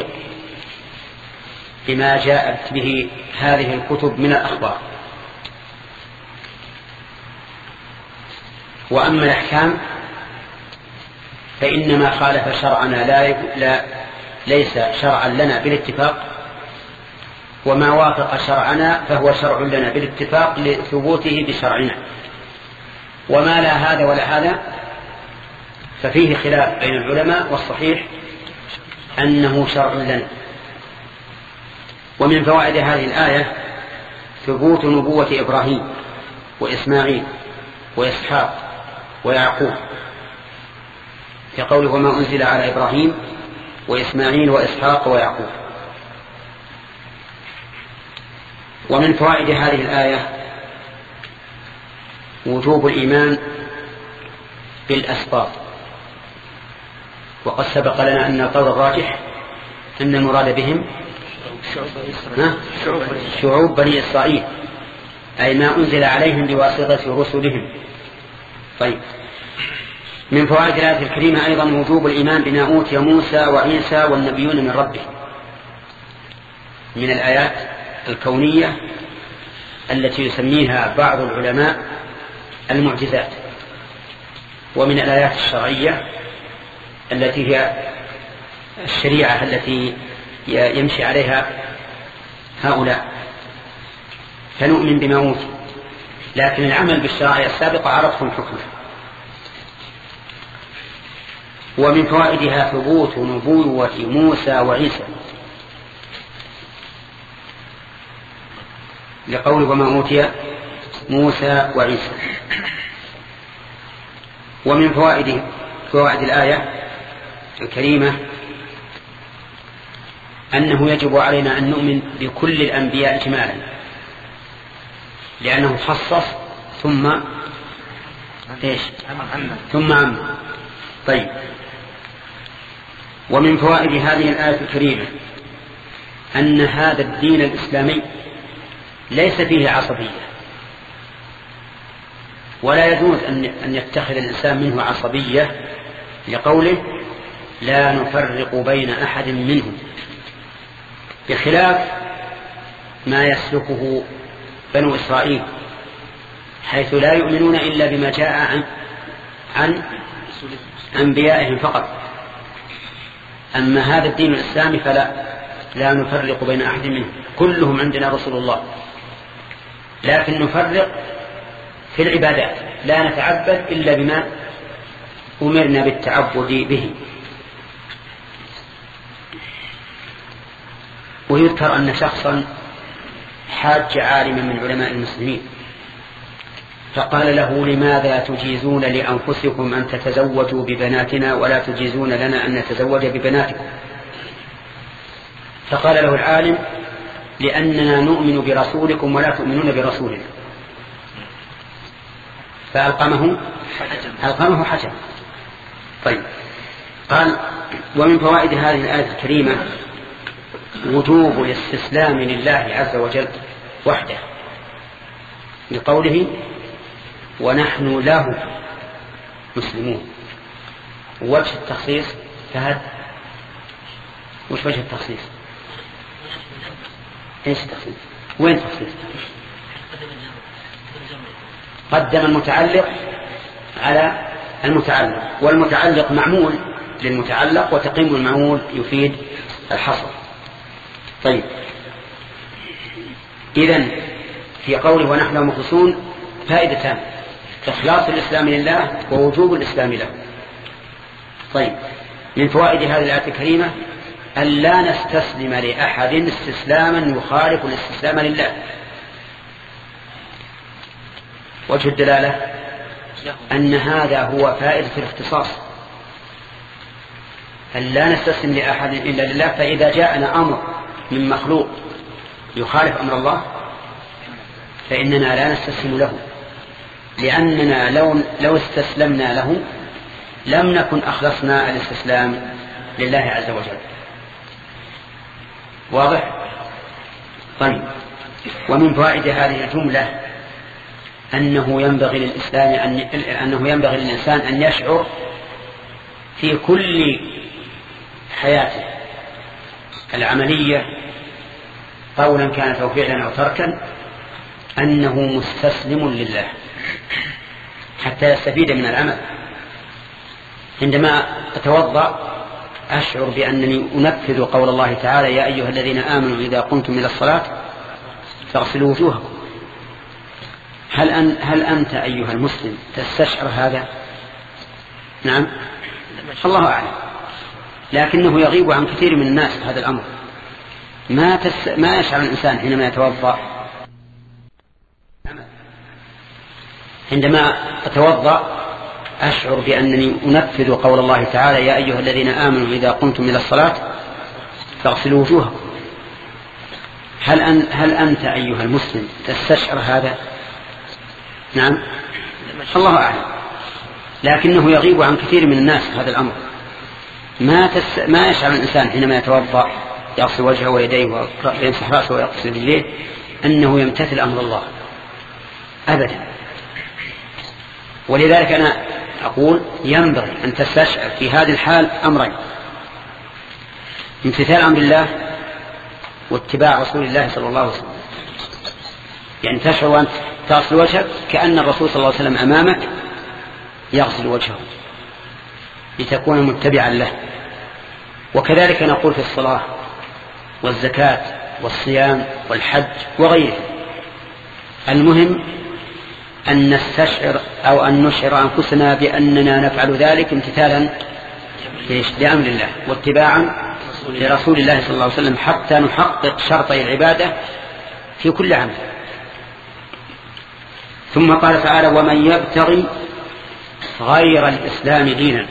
بما جاءت به هذه الكتب من الأخبار. وأما الأحكام فإنما خالف شرعنا لا, لا ليس شرعا لنا بالاتفاق، وما وافق شرعنا فهو شرع لنا بالاتفاق لثبوته بشرعنا. وما لا هذا ولا هذا ففيه خلاف بين العلماء، والصحيح أنه شرع لنا. ومن فوائد هذه الآية ثبوت نبوة إبراهيم وإسماعيل وإسحاق ويعقوب، كقوله وما أنزل على إبراهيم وإسماعيل وإسحاق ويعقوب. ومن فوائد هذه الآية وجوب الإيمان بالأسباط، وقد سبق لنا أن القول الراجح أن المراد بهم شعوب بني إسرائيل، أي ما أنزل عليهم بواسطة رسلهم. طيب، من فوائد الآية الكريمة أيضا وجوب الإيمان بما أوتي موسى وعيسى والنبيون من ربه، من الآيات الكونية التي يسميها بعض العلماء المعجزات، ومن الآيات الشرعية التي هي الشريعة التي يمشي عليها هؤلاء، فنؤمن بما أوتي، لكن العمل بالشرائع السابقة عرفهم حكمه. ومن فوائدها ثبوت نبوة موسى وعيسى، لقول وما أوتي موسى وعيسى. ومن فوائد فوائد الآية الكريمة أنه يجب علينا أن نؤمن بكل الأنبياء إجمالا، لأنه خصص ثم إيش؟ ثم عم. طيب، ومن فوائد هذه الآية الكريمة أن هذا الدين الإسلامي ليس فيه عصبية، ولا يجوز أن يتخذ الإنسان منه عصبية، لقوله لا نفرق بين أحد منهم، بخلاف ما يسلكه بنو إسرائيل، حيث لا يؤمنون إلا بما جاء عن, عن أنبيائهم فقط. أما هذا الدين الإسلامي فلا لا نفرق بين أحد منهم، كلهم عندنا رسول الله، لكن نفرق في العبادات، لا نتعبد إلا بما أمرنا بالتعبد به. ويذكر أن شخصا حاج عالما من علماء المسلمين فقال له لماذا تجيزون لأنفسكم أن تتزوجوا ببناتنا ولا تجيزون لنا أن نتزوج ببناتكم؟ فقال له العالم لأننا نؤمن برسولكم ولا تؤمنون برسولنا، فألقمه ألقمه حجر. طيب، قال ومن فوائد هذه الآية الكريمة وجوب الاستسلام لله عز وجل وحده، لقوله ونحن له مسلمون. وجه التخصيص فهد وش وجه التخصيص؟ ايش التخصيص؟ وين التخصيص؟ قدم المتعلق على المتعلق، والمتعلق معمول للمتعلق، وتقييم المعمول يفيد الحصر. طيب، إذن في قوله ونحن له مخلصون فائدتان: إخلاص الإسلام لله ووجوب الإسلام له. طيب، من فوائد هذه الآية الكريمة أن لا نستسلم لأحد استسلاما يخالف الاستسلام لله. وجه الدلالة أن هذا هو فائدة الاختصاص، أن لا نستسلم لأحد إلا لله. فإذا جاءنا أمر من مخلوق يخالف أمر الله فإننا لا نستسلم له، لأننا لو, لو استسلمنا له لم نكن أخلصنا الاستسلام لله عز وجل. واضح؟ طيب. ومن فوائد هذه الجملة أنه ينبغي للإسلام أن أنه ينبغي للإنسان أن يشعر في كل حياته العملية قولا كان أو فعلا أو تركا أنه مستسلم لله حتى يستفيد من العمل. عندما أتوضأ أشعر بأنني أنفذ قول الله تعالى: يا أيها الذين آمنوا إذا قمتم إلى الصلاة فاغسلوا وجوهكم. هل, أن هل أنت أيها المسلم تستشعر هذا؟ نعم، الله أعلم، لكنه يغيب عن كثير من الناس هذا الأمر. ما, تس... ما يشعر الإنسان حينما يتوضأ. عندما أتوضأ أشعر بأنني أنفذ قول الله تعالى: يا أيها الذين آمنوا إذا قمتم إلى الصلاة فاغسلوا وجوهكم. هل, أن هل أنت أيها المسلم تستشعر هذا؟ نعم، الله أعلم، لكنه يغيب عن كثير من الناس هذا الأمر. ما, تس... ما يشعر الإنسان حينما يتوضأ يغسل وجهه ويديه ويمسح رأسه ويغسل رجليه أنه يمتثل أمر الله أبدا. ولذلك أنا أقول ينبغي أن تستشعر في هذه الحال أمرين: امتثال أمر الله واتباع رسول الله صلى الله عليه وسلم. يعني تشعر أن تغسل وجهك كأن الرسول صلى الله عليه وسلم أمامك يغسل وجهه لتكون متبعا له. وكذلك نقول في الصلاة والزكاة والصيام والحج وغيره. المهم أن نستشعر أو أن نشعر أنفسنا بأننا نفعل ذلك امتثالا لأمر الله واتباعا لرسول الله صلى الله عليه وسلم حتى نحقق شرطي العبادة في كل عمل. ثم قال تعالى: ومن يبتغي غير الإسلام دينا.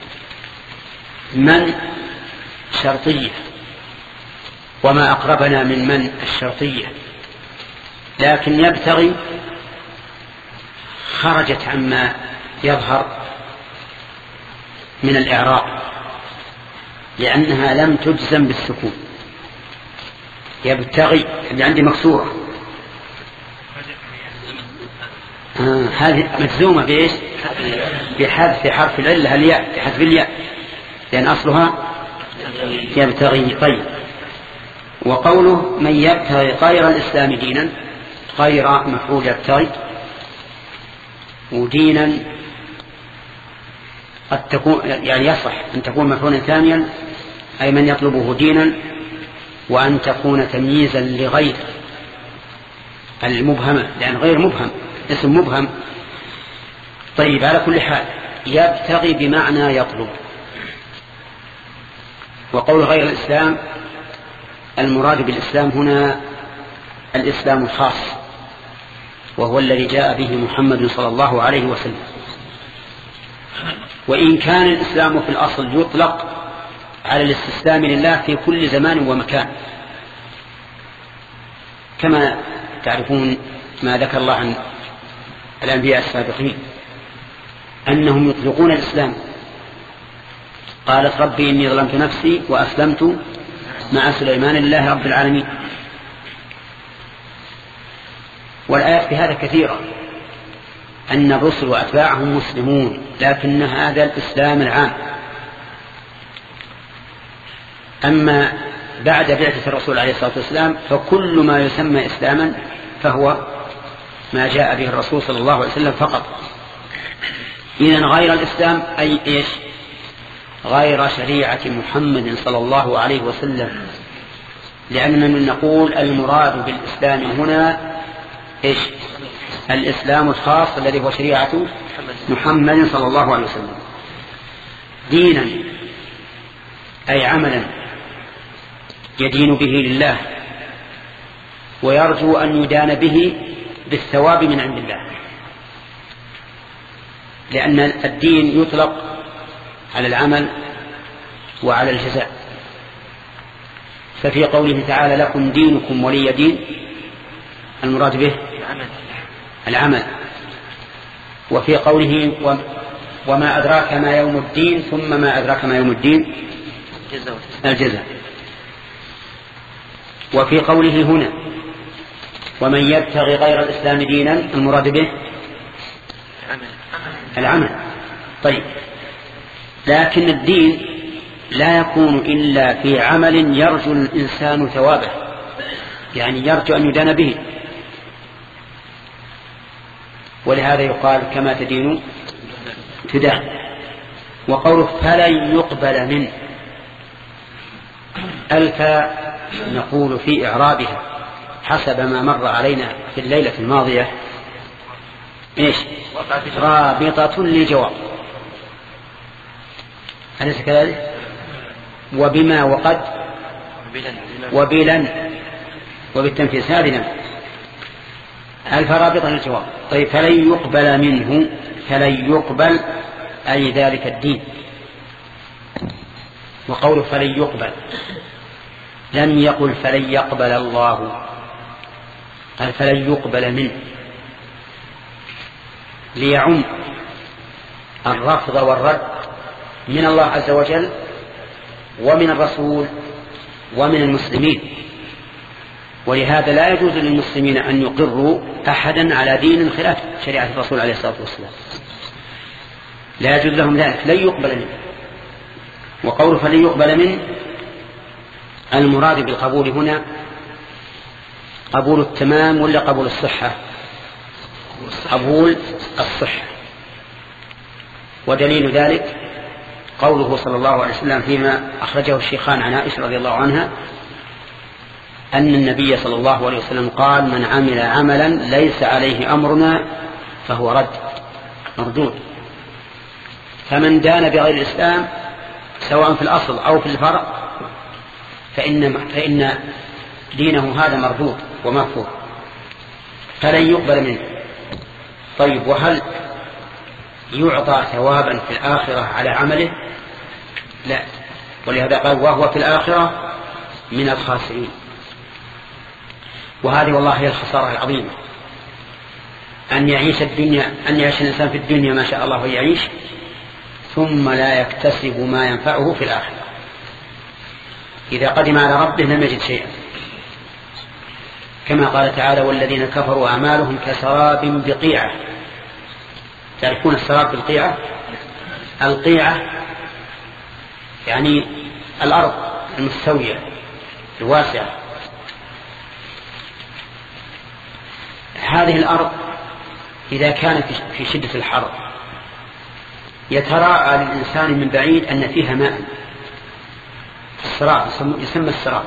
من شرطية، وما أقربنا من من الشرطية، لكن يبتغي خرجت عما يظهر من الإعراب لأنها لم تجزم بالسكون. يبتغي اللي عندي مكسورة، آه هذه مجزومة بإيش؟ بحذف حرف العلة الياء، بحذف الياء لأن أصلها يبتغي. طيب. وقوله من يبتغي غير الإسلام دينا، غير مفعول يبتغي، ودينا قد تكون يعني يصح أن تكون مفعولا ثانيا أي من يطلبه دينا، وأن تكون تمييزا لغير المبهمة لأن غير مبهم اسم مبهم. طيب، على كل حال يبتغي بمعنى يطلب. وقول غير الإسلام المراد بالإسلام هنا الإسلام الخاص، وهو الذي جاء به محمد صلى الله عليه وسلم. وإن كان الإسلام في الأصل يطلق على الاستسلام لله في كل زمان ومكان، كما تعرفون ما ذكر الله عن الأنبياء السابقين أنهم يطلقون الإسلام. قالت ربي إني ظلمت نفسي وأسلمت مع سليمان لله رب العالمين. والآيات في هذا كثيرة أن الرسل وأتباعهم مسلمون، لكن هذا الإسلام العام. أما بعد بعثة الرسول عليه الصلاة والسلام فكل ما يسمى إسلاما فهو ما جاء به الرسول صلى الله عليه وسلم فقط. إذن غير الإسلام أي إيش؟ غير شريعة محمد صلى الله عليه وسلم، لأننا نقول المراد بالإسلام هنا إيش؟ الإسلام الخاص الذي هو شريعة محمد صلى الله عليه وسلم. دينا أي عملا يدين به لله ويرجو أن يدان به بالثواب من عند الله، لأن الدين يطلق على العمل وعلى الجزاء. ففي قوله تعالى لكم دينكم ولي دين المراد به العمل. وفي قوله وما أدراك ما يوم الدين ثم ما أدراك ما يوم الدين الجزاء. وفي قوله هنا ومن يبتغي غير الإسلام دينا المراد به العمل. طيب، لكن الدين لا يكون إلا في عمل يرجو الإنسان ثوابه، يعني يرجو أن يدان به، ولهذا يقال كما تدين تدان. وقوله فلن يقبل منه الفا نقول في إعرابها حسب ما مر علينا في الليلة الماضية إيش؟ رابطة للجواب، أليس كذلك؟ وبما وقد وبلن وبالتنفيذ هذه ألف رابطة للجواب. طيب، فلن يقبل منه، فلن يقبل أي ذلك الدين. وقوله فلن يقبل لم يقل فلن يقبل الله، قال فلن يقبل منه ليعم الرفض والرد من الله عز وجل ومن الرسول ومن المسلمين. ولهذا لا يجوز للمسلمين أن يقروا أحدا على دين خلاف شريعة الرسول عليه الصلاة والسلام، لا يجوز لهم ذلك، لن يقبل منه. وقوله فلن يقبل منه المراد بالقبول هنا قبول التمام ولا قبول الصحة؟ قبول الصحة. ودليل ذلك قوله صلى الله عليه وسلم فيما أخرجه الشيخان عن عائشة رضي الله عنها أن النبي صلى الله عليه وسلم قال من عمل عملا ليس عليه أمرنا فهو رد مردود. فمن دان بغير الإسلام سواء في الأصل أو في الفرع فإن, فإن دينه هذا مردود ومرفوض، فلن يقبل منه. طيب، وهل يعطى ثوابا في الآخرة على عمله؟ لا، ولهذا قال وهو في الآخرة من الخاسرين. وهذه والله هي الخسارة العظيمة، أن يعيش الدنيا أن يعيش الإنسان في الدنيا ما شاء الله يعيش ثم لا يكتسب ما ينفعه في الآخرة. إذا قدم على ربه لم يجد شيئا، كما قال تعالى والذين كفروا أعمالهم كسراب بقيعة. تعرفون السراب بالقيعة؟ القيعة يعني الأرض المستوية الواسعة. هذه الأرض إذا كانت في شدة الحر يتراءى للإنسان من بعيد أن فيها ماء، السراب يسمى السراب.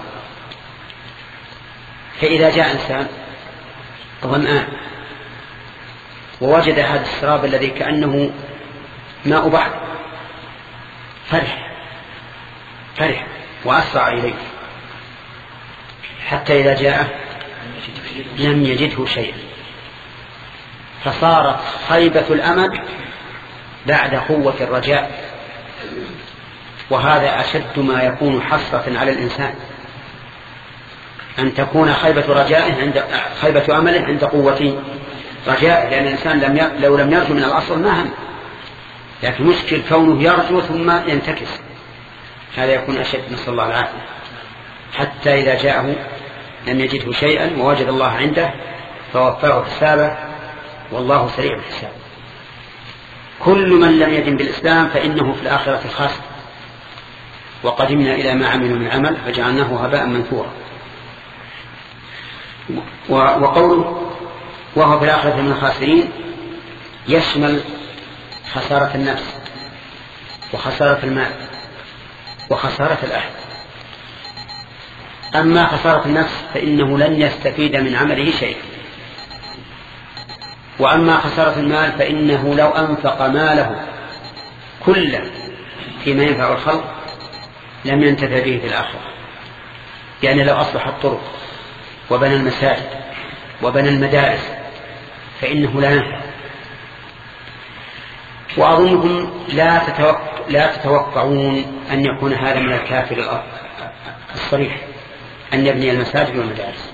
فإذا جاء إنسان ظمآن ووجد هذا السراب الذي كأنه ماء بحر فرح فرح وأسرع إليه، حتى إذا جاء لم يجده شيئا، فصارت خيبة الأمل بعد قوة الرجاء. وهذا أشد ما يكون حسرة على الإنسان، أن تكون خيبة رجائه عند خيبة أمله عند قوة رجائه، لأن الإنسان لم ي... لو لم يرجو من الأصل ما هم، لكن مشكل كونه يرجو ثم ينتكس، هذا يكون أشد، نسأل الله العافية. حتى إذا جاءه لم يجده شيئا ووجد الله عنده فوفاه حسابه والله سريع الحساب. كل من لم يدن بالإسلام فإنه في الآخرة خاسر. وقدمنا إلى ما عملوا من عمل فجعلناه هباء منثورا. وقوله وهو في الآخرة من الخاسرين يشمل خسارة النفس وخسارة المال وخسارة الأهل. أما خسارة النفس فإنه لن يستفيد من عمله شيء، وأما خسارة المال فإنه لو أنفق ماله كله فيما ينفع الخلق لم ينتفع به في الآخرة. يعني لو أصلح الطرق وبنى المساجد وبنى المدارس فإنه لا ينفع. وأظنكم لا تتوقع لا تتوقعون أن يكون هذا من الكافر الصريح أن يبني المساجد والمدارس،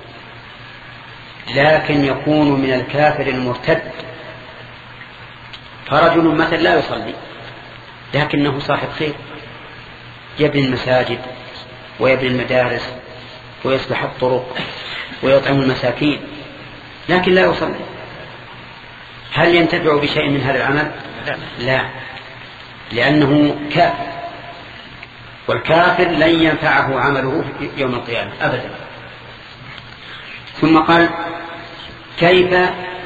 لكن يكون من الكافر المرتد. فرجل مثلا لا يصلي لكنه صاحب خير، يبني المساجد ويبني المدارس ويصلح الطرق ويطعم المساكين لكن لا يصلي، هل ينتفع بشيء من هذا العمل؟ لا، لأنه كافر، والكافر لن ينفعه عمله يوم القيامة أبدا. ثم قال كيف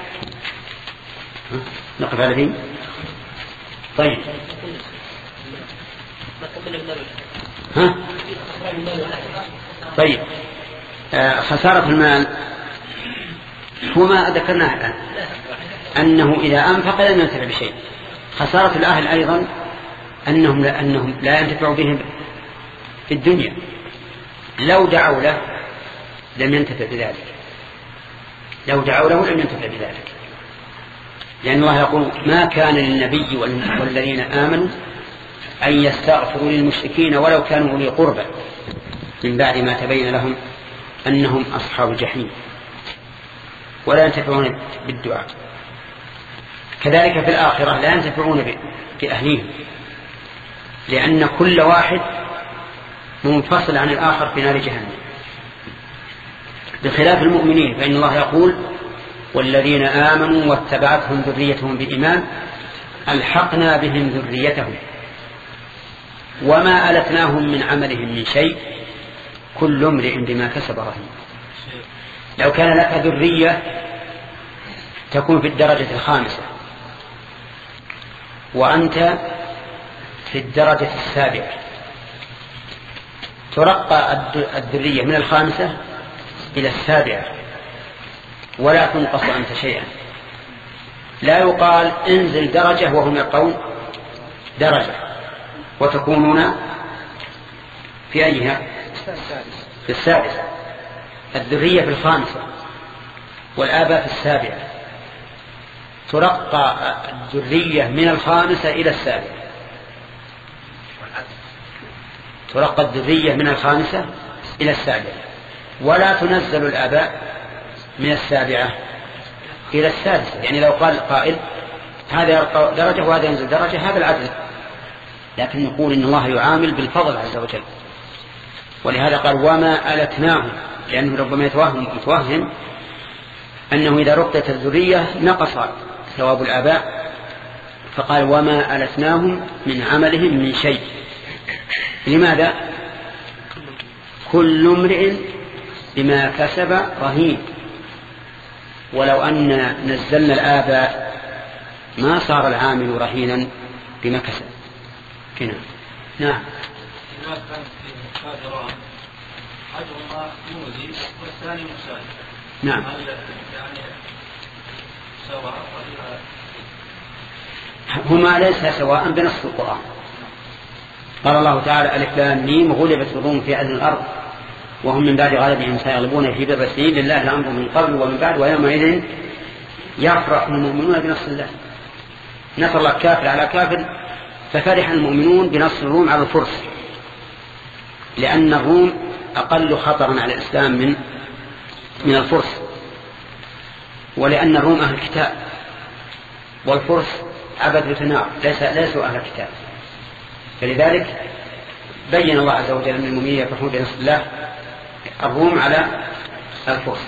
نقف على ذي. طيب ها؟ طيب آه خسارة المال هو ما ذكرناه الآن، أنه إذا أنفق لم ينتفع بشيء. خسارة الأهل أيضا أنهم لا, أنهم لا ينتفعوا بهم في الدنيا، لو دعوا له لم ينتفع بذلك، لو دعوا له لم ينتفع بذلك، لأن الله يقول ما كان للنبي والذين آمنوا أن يستغفروا للمشركين ولو كانوا أولي قربى من بعد ما تبين لهم أنهم أصحاب الجحيم، ولا ينتفعون بالدعاء. كذلك في الآخرة لا ينتفعون بأهليهم، لأن كل واحد منفصل عن الآخر في نار جهنم، بخلاف المؤمنين فإن الله يقول والذين آمنوا واتبعتهم ذريتهم بإيمان ألحقنا بهم ذريتهم وما ألتناهم من عملهم من شيء كل امرئ بما كسب رهين. لو كان لك ذرية تكون في الدرجة الخامسة وأنت في الدرجة السابعة، ترقى الذرية من الخامسة إلى السابعة ولا تنقص أنت شيئا، لا يقال انزل درجة وهم يبقون درجة وتكونون في أيها؟ في السادسة. الذرية في الخامسة والآباء في السابعة، ترقى الذرية من الخامسة إلى السابعة، ترقى الذرية من الخامسة إلى السابعة، ولا تنزل الآباء من السابعة إلى السادسة. يعني لو قال قائل هذا يرقى درجة وهذا ينزل درجة، هذا العدل، لكن نقول إن الله يعامل بالفضل عز وجل، ولهذا قال وما ألتناهم، لأنه ربما يتوهم, يتوهم أنه إذا رقيت الذرية نقص ثواب الآباء، فقال وما ألتناهم من عملهم من شيء. لماذا؟ كل امرئ بما كسب رهين، ولو أن نزلنا الآباء ما صار العامل رهينا بما كسب. كنا نعم نعم هما ليس سواء بنص القرآن. قال الله تعالى ألف لام ميم غلبت الروم في أدنى الأرض وهم من بعد غلبهم سيغلبون في بضع سنين لله الأمر من قبل ومن بعد ويومئذ يفرح المؤمنون بنصر الله. نصر الله كافر على كافر، ففرح المؤمنون بنصر الروم على الفرس، لأن الروم أقل خطرا على الإسلام من من الفرس، ولأن الروم أهل الكتاب والفرس عبدة نار ليس ليسوا أهل الكتاب، فلذلك بين الله عز وجل أن المؤمنين يفرحون بنصر الله الروم على الفرس.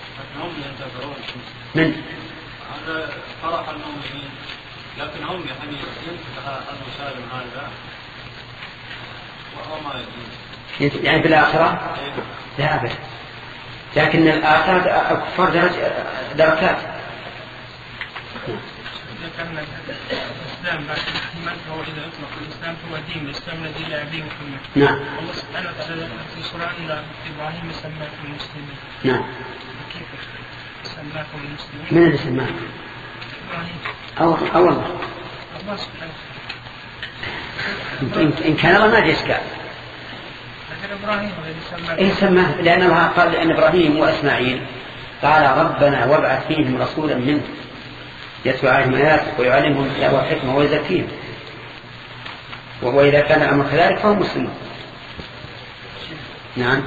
من هذا فرح المؤمنين، لكن هم يعني ينتهى المسالم هذا وهو ما يجوز يعني في الآخرة لا أبدا، لكن الآخرة الكفار دركات. ذكرنا الإسلام بعد من هو إذا أطلق الإسلام هو دين الإسلام الذي لا يبيه محمد. نعم. الله سبحانه وتعالى في القرآن إبراهيم سماكم المسلمين. نعم. كيف سماكم المسلمين؟ من اللي سماكم؟ إبراهيم. أو أو الله. الله سبحانه. إن كان الله ما في إشكال. ذكر إبراهيم الذي سماه إيه سماه، لأن الله قال لأن إبراهيم وإسماعيل قال ربنا وابعث فيهم رسولا منهم يتلو عليهم آياتك ويعلمهم الكتاب والحكمة ويزكيهم، وإذا كان الأمر كذلك فهم مسلمون. نعم.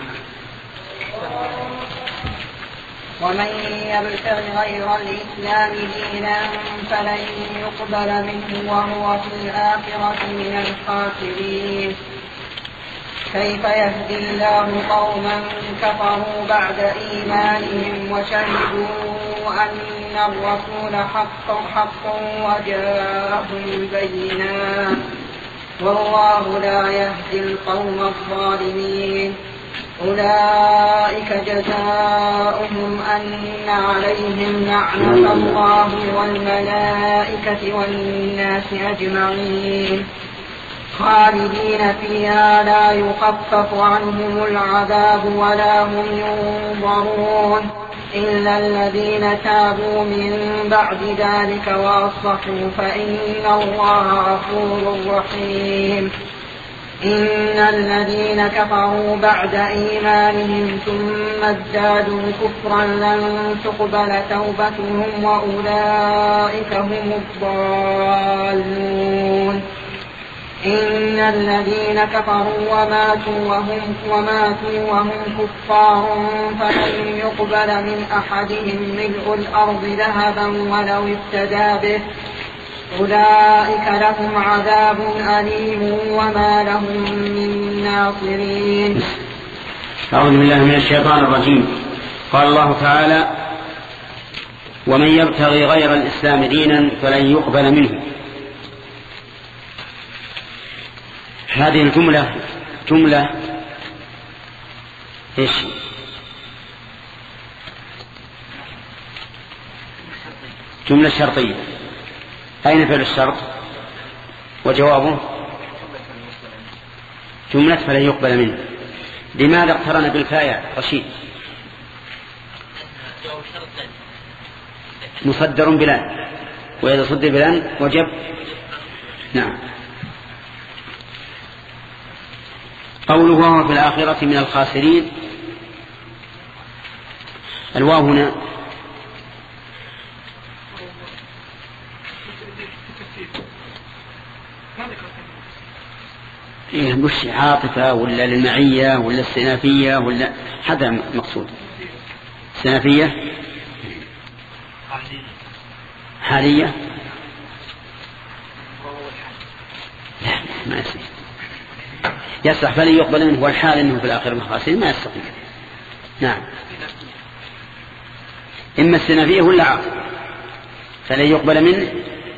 ومن يبتغ غير الإسلام دينا فلن يقبل منه وهو في الآخرة من الخاسرين. كيف يهدي الله قوما كفروا بعد إيمانهم وشهدوا أن الرسول حق حق وجاءهم البينات والله لا يهدي القوم الظالمين. أولئك جزاؤهم أن عليهم لعنة الله والملائكة والناس أجمعين خالدين فيها لا يخفف عنهم العذاب ولا هم ينظرون إلا الذين تابوا من بعد ذلك وأصلحوا فإن الله غفور رحيم. إن الذين كفروا بعد إيمانهم ثم ازدادوا كفرا لن تقبل توبتهم وأولئك هم الضالون. إن الذين كفروا وماتوا وهم, وماتوا وهم كفار فلن يقبل من أحدهم ملء الأرض ذهبا ولو افتدى به أولئك لهم عذاب أليم وما لهم من ناصرين. أعوذ بالله من الشيطان الرجيم. قال الله تعالى ومن يبتغي غير الإسلام دينا فلن يقبل منه. هذه الجملة جملة إيش؟ جملة شرطية. أين فعل الشرط وجوابه جملة فلن يقبل منه. لماذا اقترن بالفاء رشيد؟ مصدر بلان، وإذا صدر بلان وجب. نعم. قوله وهو في الآخرة من الخاسرين، الواو هنا إيه مش عاطفة ولا للمعية ولا السنافية ولا هذا مقصود. سنافية حالية لا ما يصير. يصح فلن يقبل منه والحال انه في الآخرة من الخاسرين ما يستطيع. نعم. إما السنافية ولا عاطفة فلن يقبل منه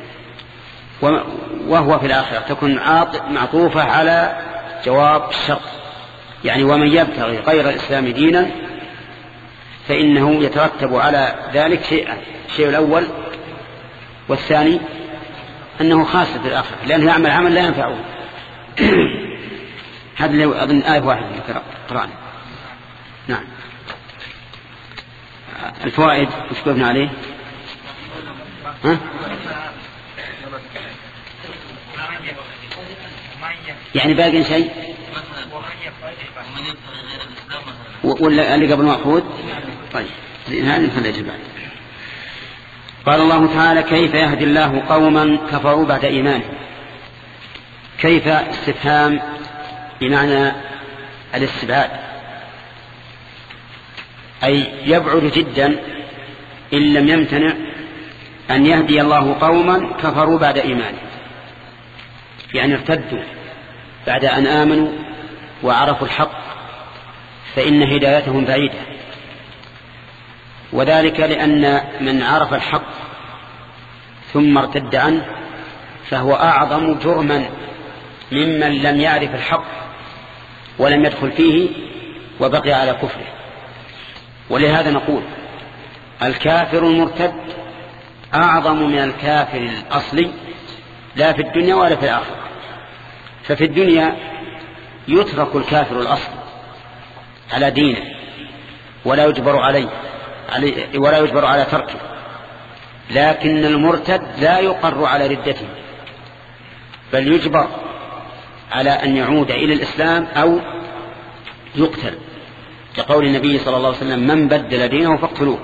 وهو في الآخرة تكون معطوفة على جواب الشرط، يعني ومن يبتغي غير الإسلام دينا فإنه يترتب على ذلك شيئا. الشيء الأول والثاني أنه خاسر في الآخرة لأنه يعمل عمل لا ينفعه. هذا اللي أظن آية واحدة في القرآن. نعم. الفوائد وش قلنا عليه؟ ها؟ يعني باقي شيء ولا اللي قبل مأخوذ؟ طيب هذا نخليه بعد. قال الله تعالى كيف يهدي الله قوما كفروا بعد إيمانهم. كيف استفهام بمعنى الاستبعاد، أي يبعد جدا إن لم يمتنع أن يهدي الله قوما كفروا بعد إيمانهم، يعني ارتدوا بعد أن آمنوا وعرفوا الحق فإن هدايتهم بعيدة. وذلك لأن من عرف الحق ثم ارتد عنه فهو أعظم جرما ممن لم يعرف الحق ولم يدخل فيه وبقي على كفره. ولهذا نقول الكافر المرتد أعظم من الكافر الأصلي لا في الدنيا ولا في الآخرة. ففي الدنيا يترك الكافر الأصلي على دينه ولا يجبر عليه ولا يجبر على تركه، لكن المرتد لا يقر على ردته بل يجبر على أن يعود إلى الإسلام أو يقتل، كقول النبي صلى الله عليه وسلم من بدل دينه فاقتلوه.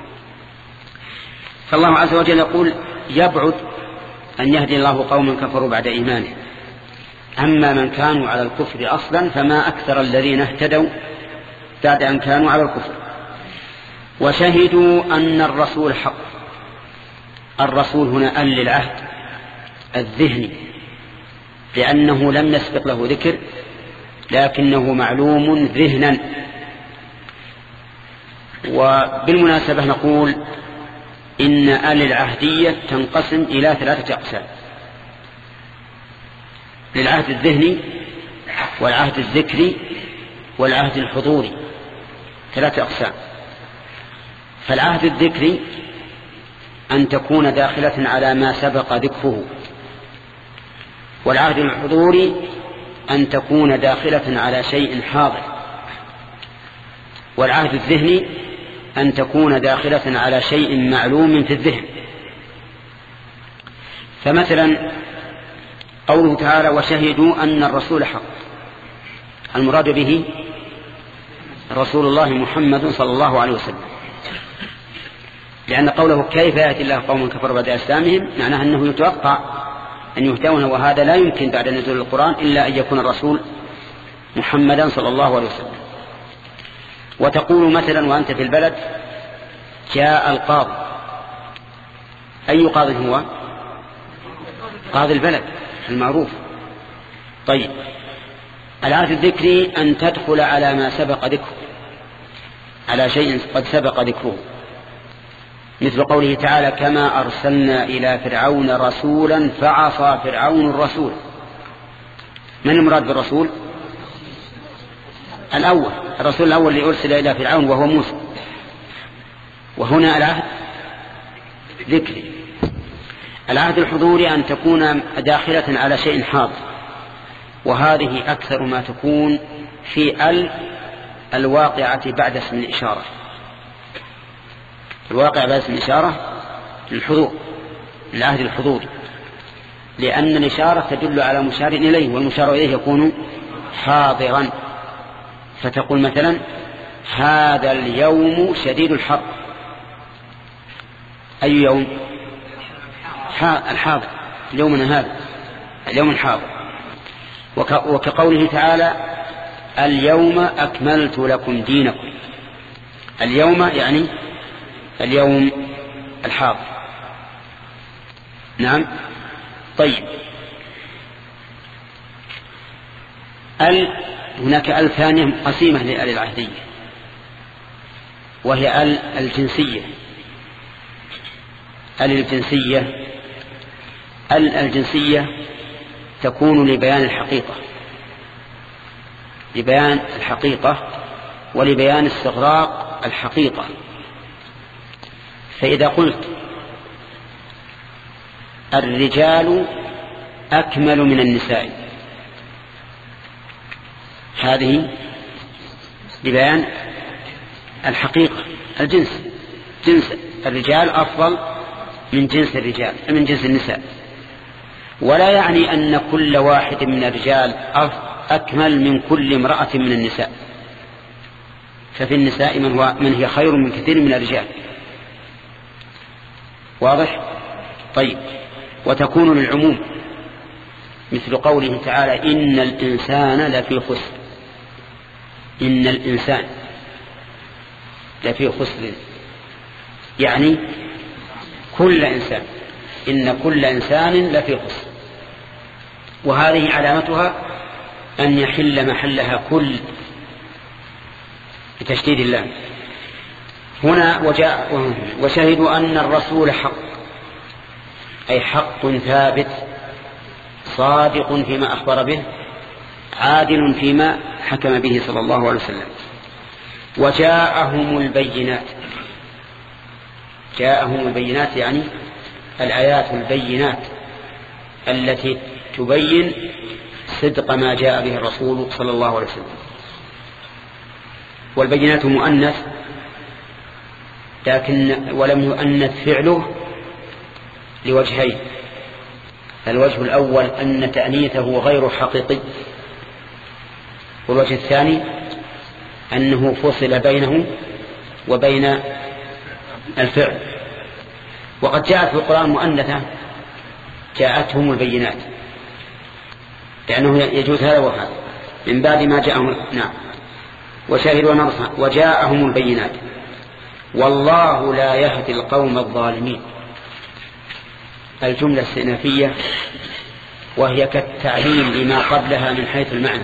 فالله عز وجل يقول يبعد أن يهدي الله قوما كفروا بعد إيمانه، أما من كانوا على الكفر أصلا فما أكثر الذين اهتدوا بعد أن كانوا على الكفر. وشهدوا أن الرسول حق. الرسول هنا أل للعهد الذهني، لأنه لم يسبق له ذكر لكنه معلوم ذهنا. وبالمناسبة نقول إن آل العهدية تنقسم إلى ثلاثة أقسام: للعهد الذهني والعهد الذكري والعهد الحضوري، ثلاثة أقسام. فالعهد الذكري أن تكون داخلة على ما سبق ذكره، والعهد الحضوري أن تكون داخلة على شيء حاضر، والعهد الذهني أن تكون داخلة على شيء معلوم في الذهن. فمثلا قوله تعالى وشهدوا أن الرسول حق، المراد به رسول الله محمد صلى الله عليه وسلم، لأن قوله كيف يأتي الله قوم كفروا بعد إسلامهم معناه أنه يتوقع أن يهتون، وهذا لا يمكن بعد نزول القرآن إلا أن يكون الرسول محمدا صلى الله عليه وسلم. وتقول مثلا وأنت في البلد جاء القاضي، أي قاضي هو؟ قاضي البلد المعروف. طيب العهد الذكري أن تدخل على ما سبق ذكره، على شيء قد سبق ذكره، مثل قوله تعالى كما أرسلنا إلى فرعون رسولا فعصى فرعون الرسول. من المراد بالرسول؟ الأول، الرسول الأول اللي أرسل إلى فرعون وهو موسى. وهنا العهد ذكري. العهد الحضوري أن تكون داخلة على شيء حاضر، وهذه أكثر ما تكون في ال الواقعة بعد اسم الإشارة. الواقع بعد اسم الإشارة للحضور، العهد الحضوري، لأن الإشارة تدل على مشار إليه، والمشار إليه يكون حاضرا. فتقول مثلا هذا اليوم شديد الحر. أي يوم؟ الحاضر، يومنا هذا اليوم الحاضر. وكقوله تعالى اليوم أكملت لكم دينكم. اليوم يعني اليوم الحاضر. نعم. طيب ال هناك ال ثانية قسيمة للآل العهدية، وهي ال الجنسية. ال الجنسية ال الجنسية تكون لبيان الحقيقة، لبيان الحقيقة ولبيان استغراق الحقيقة. فإذا قلت الرجال أكمل من النساء، هذه لبيان الحقيقة، الجنس، جنس الرجال أفضل من جنس الرجال من جنس النساء. ولا يعني أن كل واحد من الرجال أكمل من كل امرأة من النساء، ففي النساء من, هو من هي خير من كثير من الرجال. واضح؟ طيب وتكون للعموم، مثل قوله تعالى إن الإنسان لفي خسر. إن الإنسان لفي خسر يعني كل إنسان، إن كل إنسان لفي خسر. وهذه علامتها أن يحل محلها كل بتشديد الله. هنا وجاء وشهدوا أن الرسول حق، أي حق ثابت صادق فيما أخبر به، عادل فيما حكم به صلى الله عليه وسلم. وجاءهم البينات. جاءهم البينات يعني الآيات البينات التي تبين صدق ما جاء به الرسول صلى الله عليه وسلم. والبينات مؤنث، لكن ولم يؤنث فعله لوجهين. الوجه الأول أن تأنيثه غير حقيقي، والوجه الثاني أنه فصل بينه وبين الفعل. وقد جاءت في القرآن مؤنثة جاءتهم البينات، لأنه يجوز هذا وهذا من بعد ما جاءهم. نعم. وشاهدوا ونصح وجاءهم البينات والله لا يهدي القوم الظالمين. الجملة استئنافية وهي كالتعليل لما قبلها من حيث المعنى،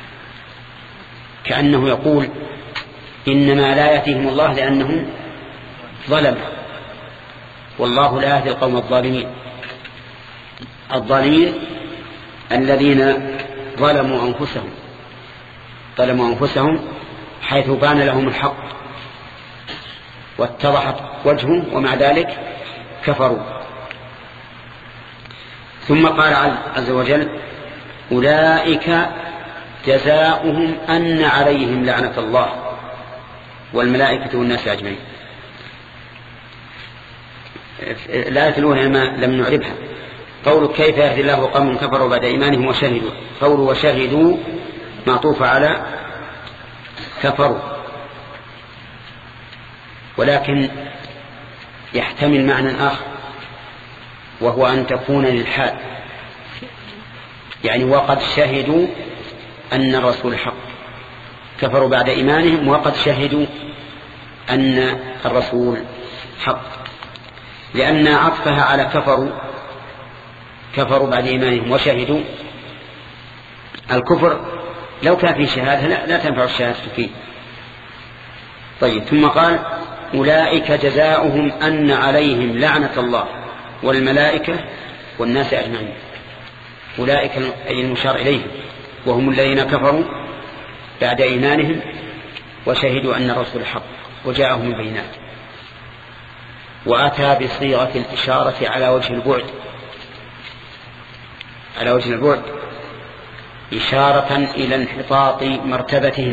كأنه يقول إنما لا يهديهم الله لأنهم ظلموا، والله لا يهدي القوم الظالمين. الظالمين الذين ظلموا أنفسهم ظلموا أنفسهم حيث بان لهم الحق واتضحت وجهه ومع ذلك كفروا. ثم قال عز وجل أولئك جزاؤهم أن عليهم لعنة الله والملائكة والناس أجمعين. الآية الأولى ما لم نعربها، قول كيف يهدي الله قوم كفروا بعد إيمانهم وشهدوا، قول وشهدوا معطوف على كفروا، ولكن يحتمل معنى آخر وهو أن تكون للحال، يعني وقد شهدوا أن الرسول حق، كفروا بعد إيمانهم وقد شهدوا أن الرسول حق، لأن عطفها على كفروا كفروا بعد إيمانهم وشهدوا. الكفر لو كان في شهادة لا, لا تنفع الشهادة فيه. طيب. ثم قال أولئك جزاؤهم أن عليهم لعنة الله والملائكة والناس أجمعين. أولئك أي المشار إليهم وهم الذين كفروا بعد إيمانهم وشهدوا أن الرسول حق وجاءهم البينات. وأتى بصيغة الإشارة على وجه البعد على وجه البعد إشارة إلى انحطاط مرتبتهم،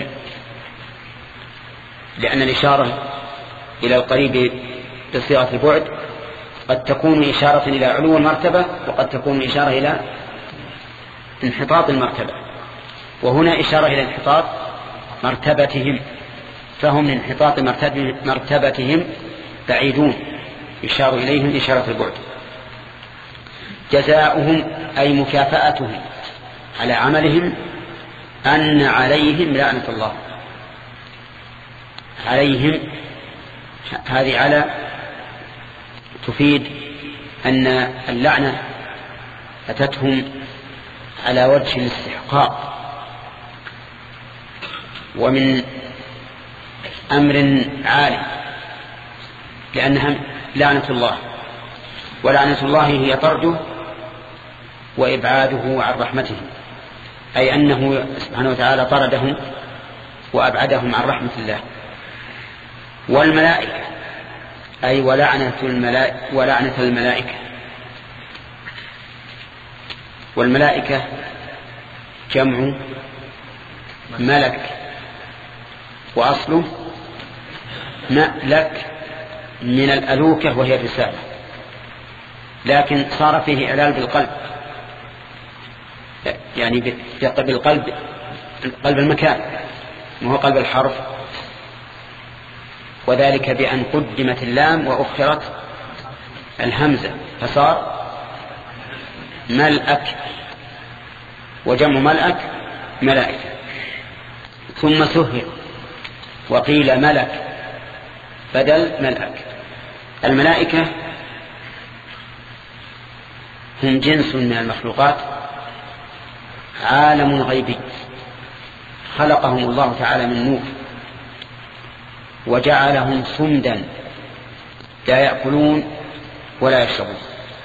لأن الإشارة إلى القريب بصيغة البعد قد تكون إشارة إلى علو المرتبة وقد تكون إشارة إلى انحطاط المرتبة، وهنا إشارة إلى انحطاط مرتبتهم، فهم من انحطاط مرتبتهم بعيدون، يشار إليهم إشارة البعد. جزاؤهم أي مكافأتهم على عملهم أن عليهم لعنة الله. عليهم هذه على تفيد أن اللعنة أتتهم على وجه الاستحقاق ومن أمر عالي، لأنها لعنة الله، ولعنة الله هي طرده وإبعاده عن رحمته، أي أنه سبحانه وتعالى طردهم وأبعدهم عن رحمة الله. والملائكة أي ولعنة الملائكة, ولعنة الملائكة والملائكة جمع ملك، وأصله ملك من الألوكة وهي الرسالة، لكن صار فيه إعلال بالقلب، يعني بالقلب قلب المكان وهو قلب الحرف، وذلك بأن قدمت اللام وأخرت الهمزة فصار ملأك، وجمع ملأك ملائكة. ثم سهل وقيل ملك بدل ملأك. الملائكة هم جنس من المخلوقات، عالم غيبي خلقهم الله تعالى من نور وجعلهم صمدا لا يأكلون ولا يشربون،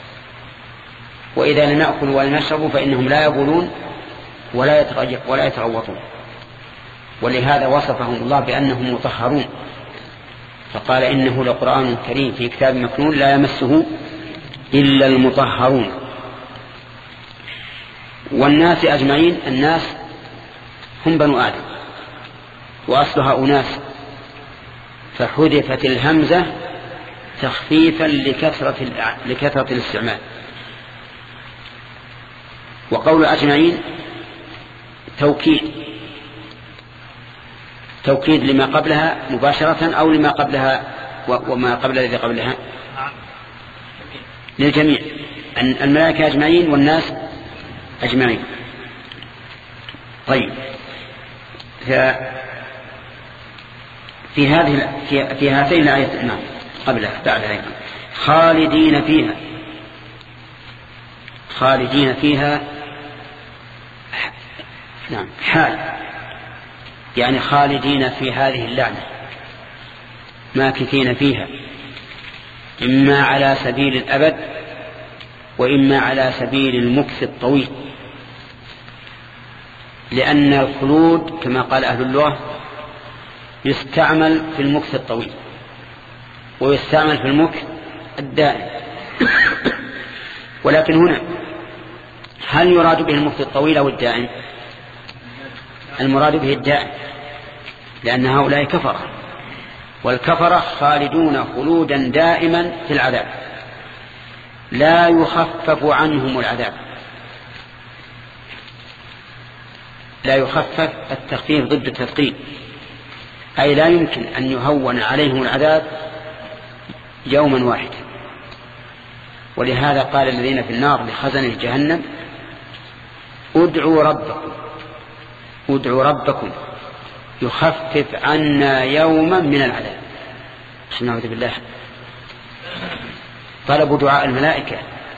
وإذا لم يأكلوا ولم يشربوا فإنهم لا يبولون ولا يتغوطون، ولهذا وصفهم الله بأنهم مطهرون، فقال إنه لقرآن كريم في كتاب مكنون لا يمسه إلا المطهرون. والناس أجمعين، الناس هم بنو آدم وأصلها أناس، فحذفت الهمزة تخفيفا لكثرة لكثرة الاستعمال. وقول أجمعين توكيد، توكيد لما قبلها مباشرة أو لما قبلها وما قبل الذي قبلها؟ للجميع، الملائكة أجمعين والناس أجمعين. طيب، في هذه في, في هاتين الآيتين نعم قبلها بعدها أيضا خالدين فيها. خالدين فيها نعم حال، يعني خالدين في هذه اللعنة ماكثين فيها، إما على سبيل الأبد وإما على سبيل المكث الطويل، لأن الخلود كما قال أهل اللغة يستعمل في المكث الطويل ويستعمل في المكث الدائم. ولكن هنا هل يراد به المكث الطويل أو الدائم؟ المراد به الدائم، لأن هؤلاء كفرة، والكفرة خالدون خلودا دائما في العذاب لا يخفف عنهم العذاب. لا يخفف، التخفيف ضد التثقيل، أي لا يمكن أن يهون عليهم العذاب يوما واحدا. ولهذا قال الذين في النار لخزنة جهنم ادعوا ربكم ادعوا ربكم يخفف عنا يوما من العذاب. نعوذ بالله. طلبوا دعاء الملائكة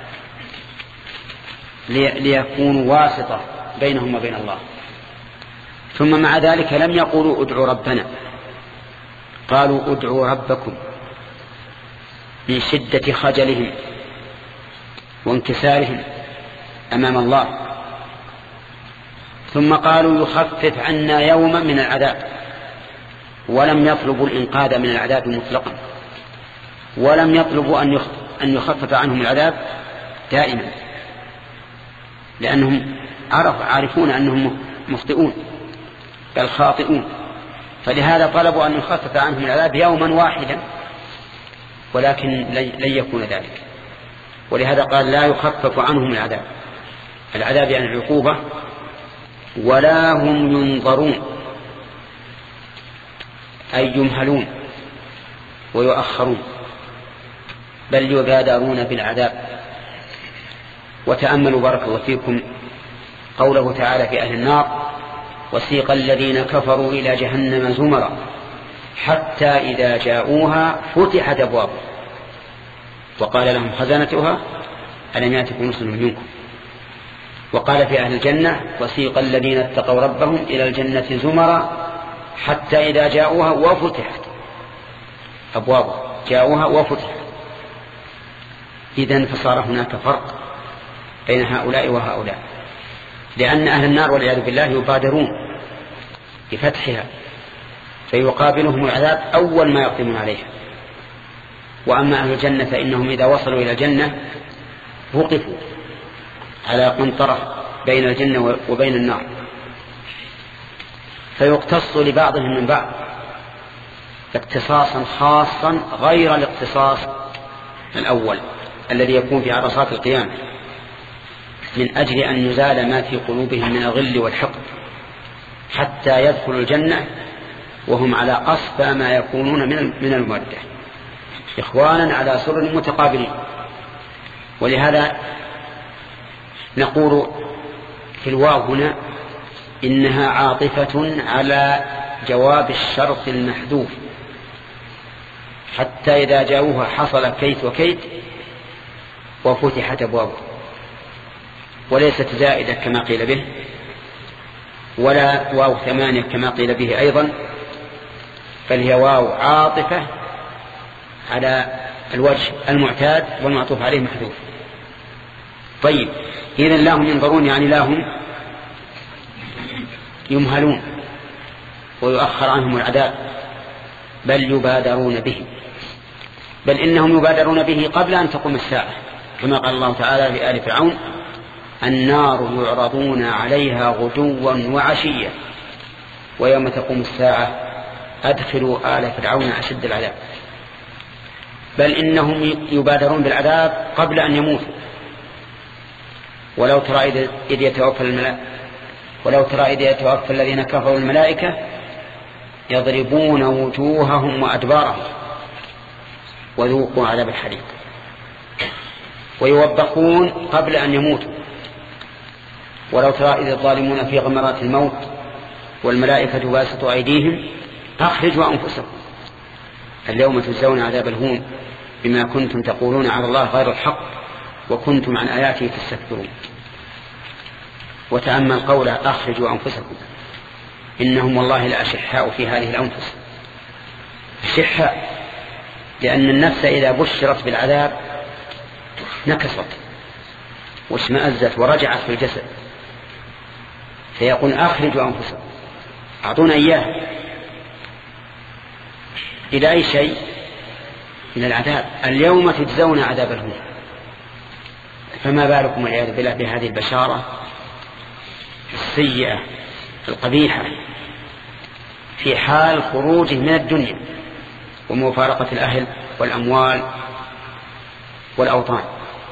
ليكونوا واسطة بينهم وبين الله، ثم مع ذلك لم يقولوا ادعوا ربنا، قالوا ادعوا ربكم من شدة خجلهم وانكسارهم أمام الله. ثم قالوا يخفف عنا يوما من العذاب، ولم يطلبوا الإنقاذ من العذاب مطلقا، ولم يطلبوا أن يخفف عنهم العذاب دائما، لأنهم عرف عارفون أنهم مخطئون بل خاطئون، فلهذا طلبوا أن يخفف عنهم العذاب يوما واحدا، ولكن لن يكون ذلك. ولهذا قال لا يخفف عنهم العذاب، العذاب يعني العقوبة، ولا هم ينظرون أي يمهلون ويؤخرون، بل يبادرون بالعذاب. وتأملوا بارك الله فيكم قوله تعالى في أهل النار وسيق الذين كفروا إلى جهنم زمرا حتى إذا جاءوها فتحت أبوابها وقال لهم خزنتها ألم يأتكم رسل منكم. وقال في أهل الجنة وسيق الذين اتقوا ربهم إلى الجنة زمرا حتى إذا جاءوها وفتحت أبوابها، جاءوها وفتحت. إذن فصار هناك فرق بين هؤلاء وهؤلاء، لأن أهل النار والعياذ بالله يبادرون بفتحها فيقابلهم العذاب أول ما يقدمون عليها. وأما أهل الجنة فإنهم إذا وصلوا إلى الجنة وقفوا على قنطرة بين الجنة وبين النار، فيقتص لبعضهم من بعض اقتصاصا خاصا غير الاقتصاص الأول الذي يكون في عرصات القيامة، من أجل أن يزال ما في قلوبهم من الغل والحقد حتى يدخلوا الجنة وهم على أصفى ما يكونون من المودة، إخوانا على سرر متقابلين. ولهذا نقول في الواو هنا إنها عاطفة على جواب الشرط المحذوف حتى إذا جاءوها حصل كيت وكيت وفتحت أبوابها، وليست زائدة كما قيل به ولا واو ثمانية كما قيل به أيضا، بل هي واو عاطفة على الوجه المعتاد والمعطوف عليه محذوف. طيب، إذن لا هم ينظرون يعني لا هم يمهلون ويؤخر عنهم العذاب، بل يبادرون به، بل إنهم يبادرون به قبل أن تقوم الساعة، كما قال الله تعالى في آل فرعون النار يعرضون عليها غدوا وعشيا ويوم تقوم الساعة أدخلوا آل فرعون أشد العذاب. بل إنهم يبادرون بالعذاب قبل أن يموتوا. ولو ترى إذ يتوفى الملائكة ولو ترى إذ يتوفى الذين كفروا الملائكة يضربون وجوههم وأدبارهم وذوقوا عذاب الحريق، ويوبخون قبل أن يموتوا. ولو ترى إذ الظالمون في غمرات الموت والملائكة باسطوا أيديهم أخرجوا أنفسكم اليوم تجزون عذاب الهون بما كنتم تقولون على الله غير الحق وكنتم عن آياته تستكبرون. وتأمل قوله أخرجوا أنفسكم، إنهم والله لأشحاء في هذه الأنفس، أشحاء لأن النفس إذا بشرت بالعذاب نكصت واشمأزت ورجعت في الجسد، فيقول أخرجوا أنفسكم، أعطونا إياه. إلى أي شيء؟ إلى العذاب. اليوم تجزون عذاب الهون، فما بالكم والعياذ بالله بهذه البشارة السيئة القبيحة في حال خروجه من الدنيا ومفارقة الأهل والأموال والأوطان.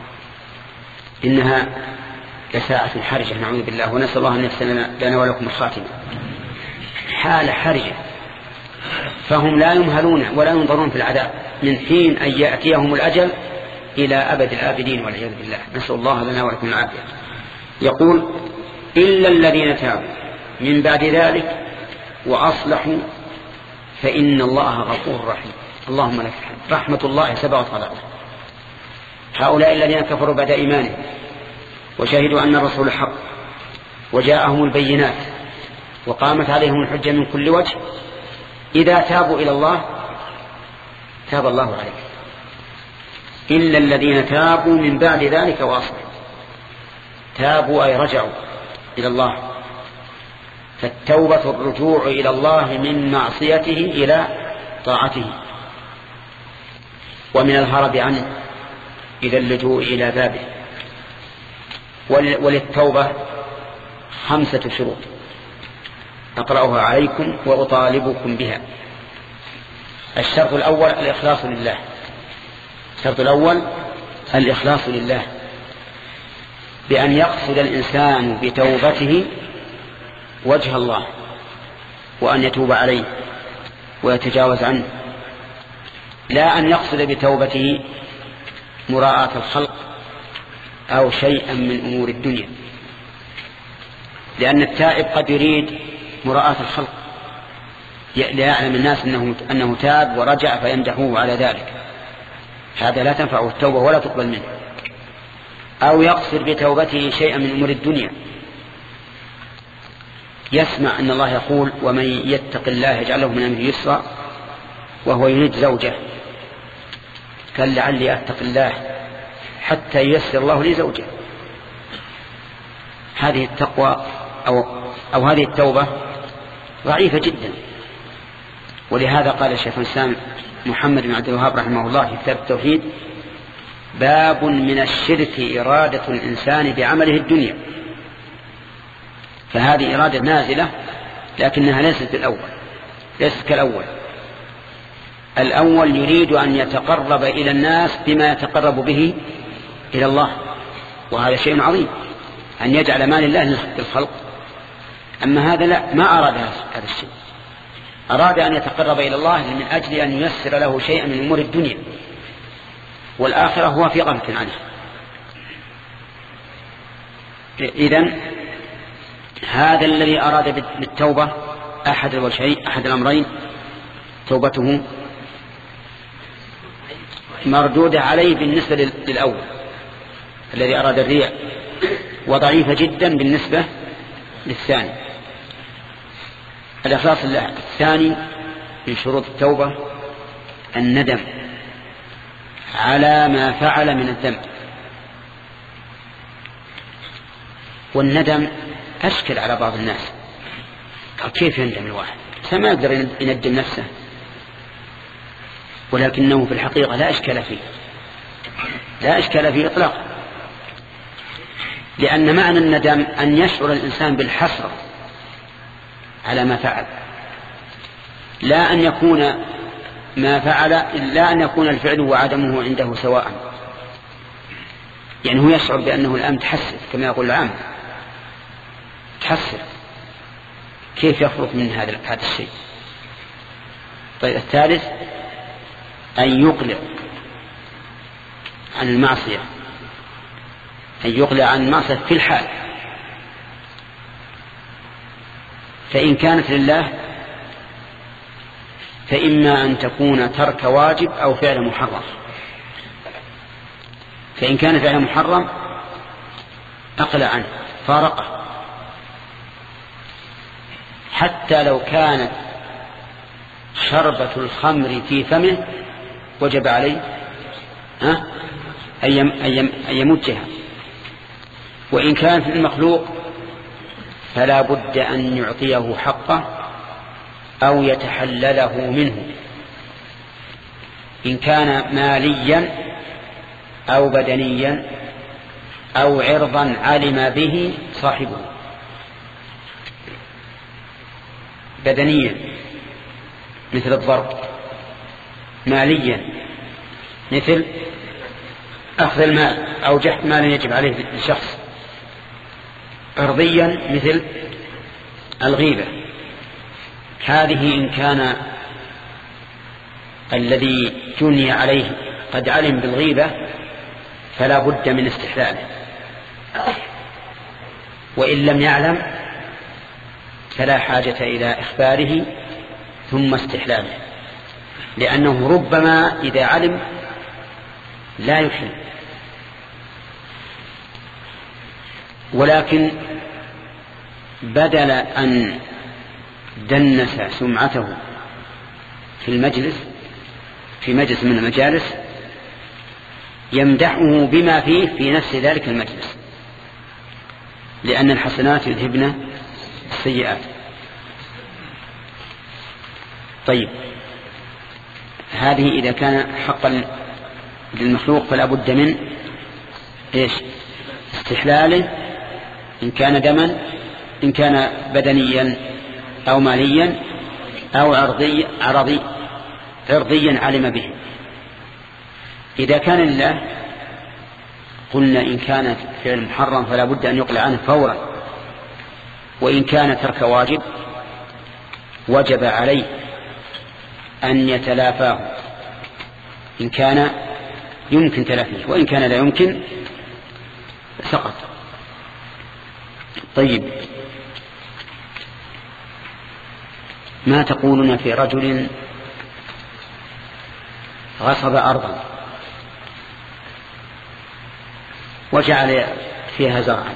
إنها لساعة حرجة نعوذ بالله، ونسأل الله أن يحسن لنا ولكم الخاتمة. حال حرجة، فهم لا يمهلون ولا ينظرون في العذاب من حين أن يأتيهم الأجل إلى أبد الآبدين والعياذ بالله. نسأل الله لنا ولكم العافية. يقول إلا الذين تابوا من بعد ذلك وأصلحوا فإن الله غفور رحيم. اللهم لك الحمد. رحمة الله سبقت غضبه. هؤلاء الذين كفروا بعد إيمانهم وشهدوا أن الرسول حق وجاءهم البينات وقامت عليهم الحجة من كل وجه، إذا تابوا إلى الله تاب الله عليهم. إلا الذين تابوا من بعد ذلك وأصلحوا. تابوا أي رجعوا إلى الله، فالتوبة الرجوع إلى الله من معصيته إلى طاعته، ومن الهرب عنه إلى اللجوء إلى بابه. وللتوبة خمسة شروط أقرأها عليكم وأطالبكم بها. الشرط الأول الإخلاص لله. الشرط الأول الإخلاص لله، بأن يقصد الإنسان بتوبته وجه الله، وأن يتوب عليه ويتجاوز عنه، لا أن يقصد بتوبته مراءة الخلق أو شيئا من أمور الدنيا، لأن التائب قد يريد مراءة الخلق ليعلم الناس أنه, أنه تاب ورجع فيمدحوه على ذلك، هذا لا تنفعه التوبة ولا تقبل منه. أو يقصد بتوبته شيئا من أمور الدنيا، يسمع أن الله يقول ومن يتق الله يجعله من أمره يسرا، وهو يريد زوجة، قال لعلي أتق الله حتى ييسر الله لي زوجة. هذه التقوى أو, أو هذه التوبة ضعيفة جدا. ولهذا قال الشيخ الإسلام محمد بن عبد الوهاب رحمه الله في كتاب التوحيد: باب من الشرك إرادة الإنسان بعمله الدنيا. فهذه إرادة نازلة لكنها ليست بالأول، ليست كالأول. الأول يريد أن يتقرب إلى الناس بما يتقرب به إلى الله، وهذا شيء عظيم أن يجعل مال الله للخلق. أما هذا لا، ما أراد هذا الشيء، أراد أن يتقرب إلى الله من أجل أن ييسر له شيئا من أمور الدنيا، والآخرة هو في غفلة عنه. إذن هذا الذي أراد بالتوبة أحد الوجهين، أحد الأمرين، توبته مردودة عليه بالنسبة للأول الذي أراد الرياء، وضعيفة جدا بالنسبة للثاني. الإخلاص لله. الثاني من شروط التوبة الندم على ما فعل من الذنب. والندم أشكل على بعض الناس، كيف يندم الواحد؟ ما يقدر يندم نفسه، ولكنه في الحقيقة لا إشكال فيه، لا إشكال فيه إطلاقا، لأن معنى الندم أن يشعر الإنسان بالحسرة على ما فعل، لا أن يكون ما فعل لا أن يكون الفعل وعدمه عنده سواء. يعني هو يشعر بأنه الآن تحسر، كما يقول العام تحسر، كيف يخرج من هذا هذا الشيء؟ طيب الثالث أن يقلع عن المعصية، أن يقلع عن المعصية في الحال، فإن كانت لله فإما أن تكون ترك واجب أو فعل محرم. فإن كان فعل محرم أقلع عنه فارقه، حتى لو كانت شربة الخمر في فمه وجب عليه أن يمجها. وإن كان في المخلوق فلا بد أن يعطيه حقه أو يتحلله منه، إن كان ماليا أو بدنيا أو عرضا علم به صاحبه. بدنيا مثل الضرب، ماليا مثل أخذ المال أو جحد مال يجب عليه لشخص، عرضيا مثل الغيبة. هذه إن كان الذي جني عليه قد علم بالغيبة فلا بد من استحلاله، وإن لم يعلم فلا حاجة إلى إخباره ثم استحلاله، لأنه ربما إذا علم لا يحل. ولكن بدل أن دنس سمعته في المجلس في مجلس من المجالس يمدحه بما فيه في نفس ذلك المجلس، لأن الحسنات يذهبن السيئات. طيب هذه إذا كان حقا للمخلوق فلا بد من إيش؟ استحلاله، إن كان دما، إن كان بدنيا أو ماليا أو عرضي عرضي عرضيا علم به. إذا كان لله قلنا إن كان فعل محرم فلا بد أن يقلع عنه فورا، وإن كان ترك واجب وجب عليه أن يتلافاه إن كان يمكن تلافيه، وإن كان لا يمكن سقط. طيب ما تقولون في رجل غصب أرضا وجعل فيها زرعا،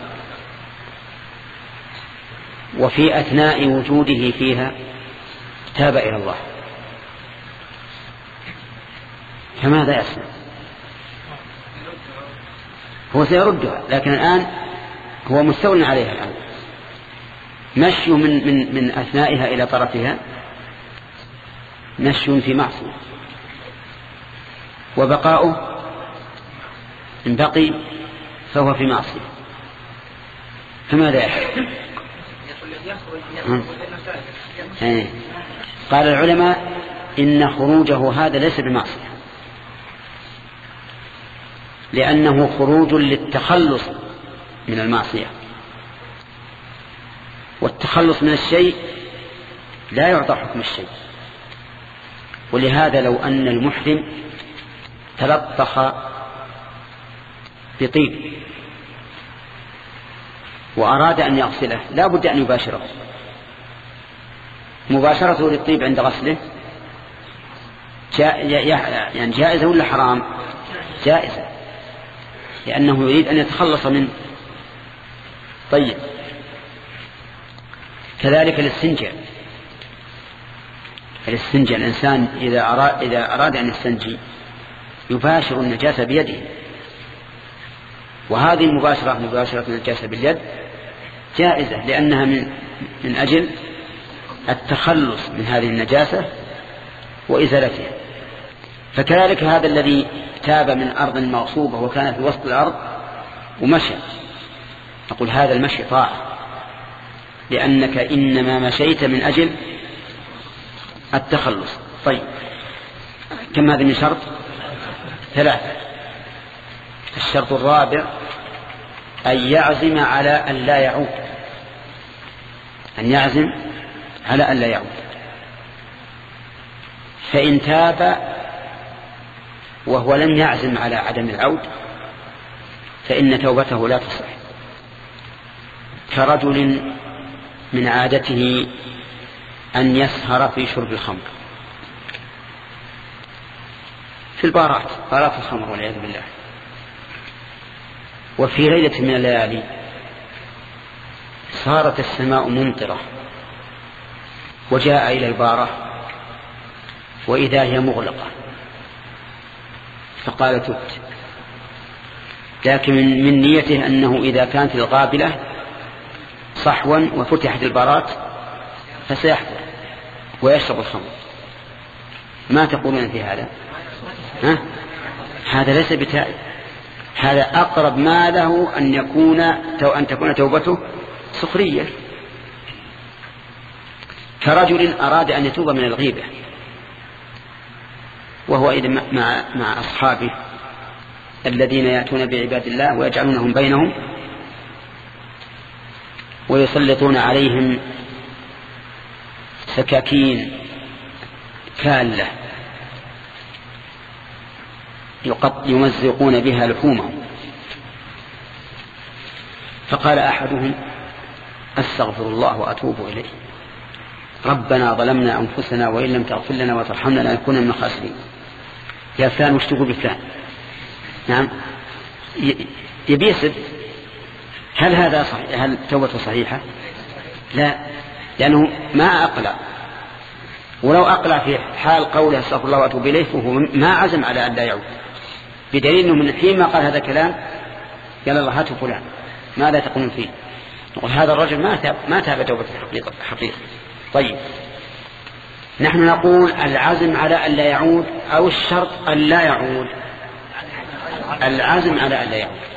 وفي أثناء وجوده فيها تاب إلى الله، فماذا يصنع؟ هو سيردها، لكن الآن هو مستولى عليها. الآن مشي من, من, من أثنائها إلى طرفها مشي في معصية، وبقاؤه إن بقي فهو في معصية، فماذا يفعل؟ قال العلماء إن خروجه هذا ليس بمعصية، لأنه خروج للتخلص من المعصية، والتخلص من الشيء لا يعطى حكم الشيء. ولهذا لو أن المحرم تلطخ بطيب وأراد أن يغسله لا بد أن يباشره. مباشرته للطيب عند غسله جا يعني جائزة ولا حرام؟ جائزة، لأنه يريد أن يتخلص منه. طيب كذلك الاستنجاء. الاستنجاء الإنسان إذا أراد, إذا أراد أن يستنجي يباشر النجاسة بيده، وهذه المباشرة مباشرة النجاسة باليد جائزة، لأنها من, من أجل التخلص من هذه النجاسة وإزالتها. فكذلك هذا الذي تاب من أرض مغصوبة وكان في وسط الأرض ومشى، نقول هذا المشي طاعة، لأنك إنما مشيت من أجل التخلص. طيب كم هذا من شرط؟ ثلاثة. الشرط الرابع أن يعزم على أن لا يعود، أن يعزم على أن لا يعود. فإن تاب وهو لم يعزم على عدم العود فإن توبته لا تصح، كرجل من عادته أن يسهر في شرب الخمر في البارات، بارات الخمر والعياذ بالله، وفي ليلة من الليالي صارت السماء ممطرة وجاء إلى البارة وإذا هي مغلقة، فقال تبت، لكن من نيته أنه إذا كانت القابلة صحوا وفتحت البارات فسيحضر ويشرب الخمر. ما تقولون في هذا؟ ها؟ هذا ليس بتائب، هذا أقرب ما له أن يكون أن تكون توبته سخرية، كرجل أراد أن يتوب من الغيبة وهو إذا مع, مع أصحابه الذين يأتون بعباد الله ويجعلونهم بينهم ويسلطون عليهم سكاكين كالة يمزقون بها لحومهم. فقال أحدهم أستغفر الله وأتوب إليه، ربنا ظلمنا أنفسنا وإن لم تغفر لنا وترحمنا لنكون من الخاسرين. يا فلان وش تقول بفلان؟ نعم يبي يسب. هل هذا صحيح؟ هل توبته صحيحة؟ لا، لأنه ما أقلع، ولو أقلع في حال قوله استغفر الله وأتوب إليه فهو ما عزم على أن لا يعود، بدليل أنه من حين ما قال هذا الكلام قال الله هاتوا فلان ماذا تقولون فيه؟ نقول هذا الرجل ما تاب ما تاب توبة حقيقة. طيب نحن نقول العزم على أن لا يعود أو الشرط أن لا يعود؟ العزم على أن لا يعود.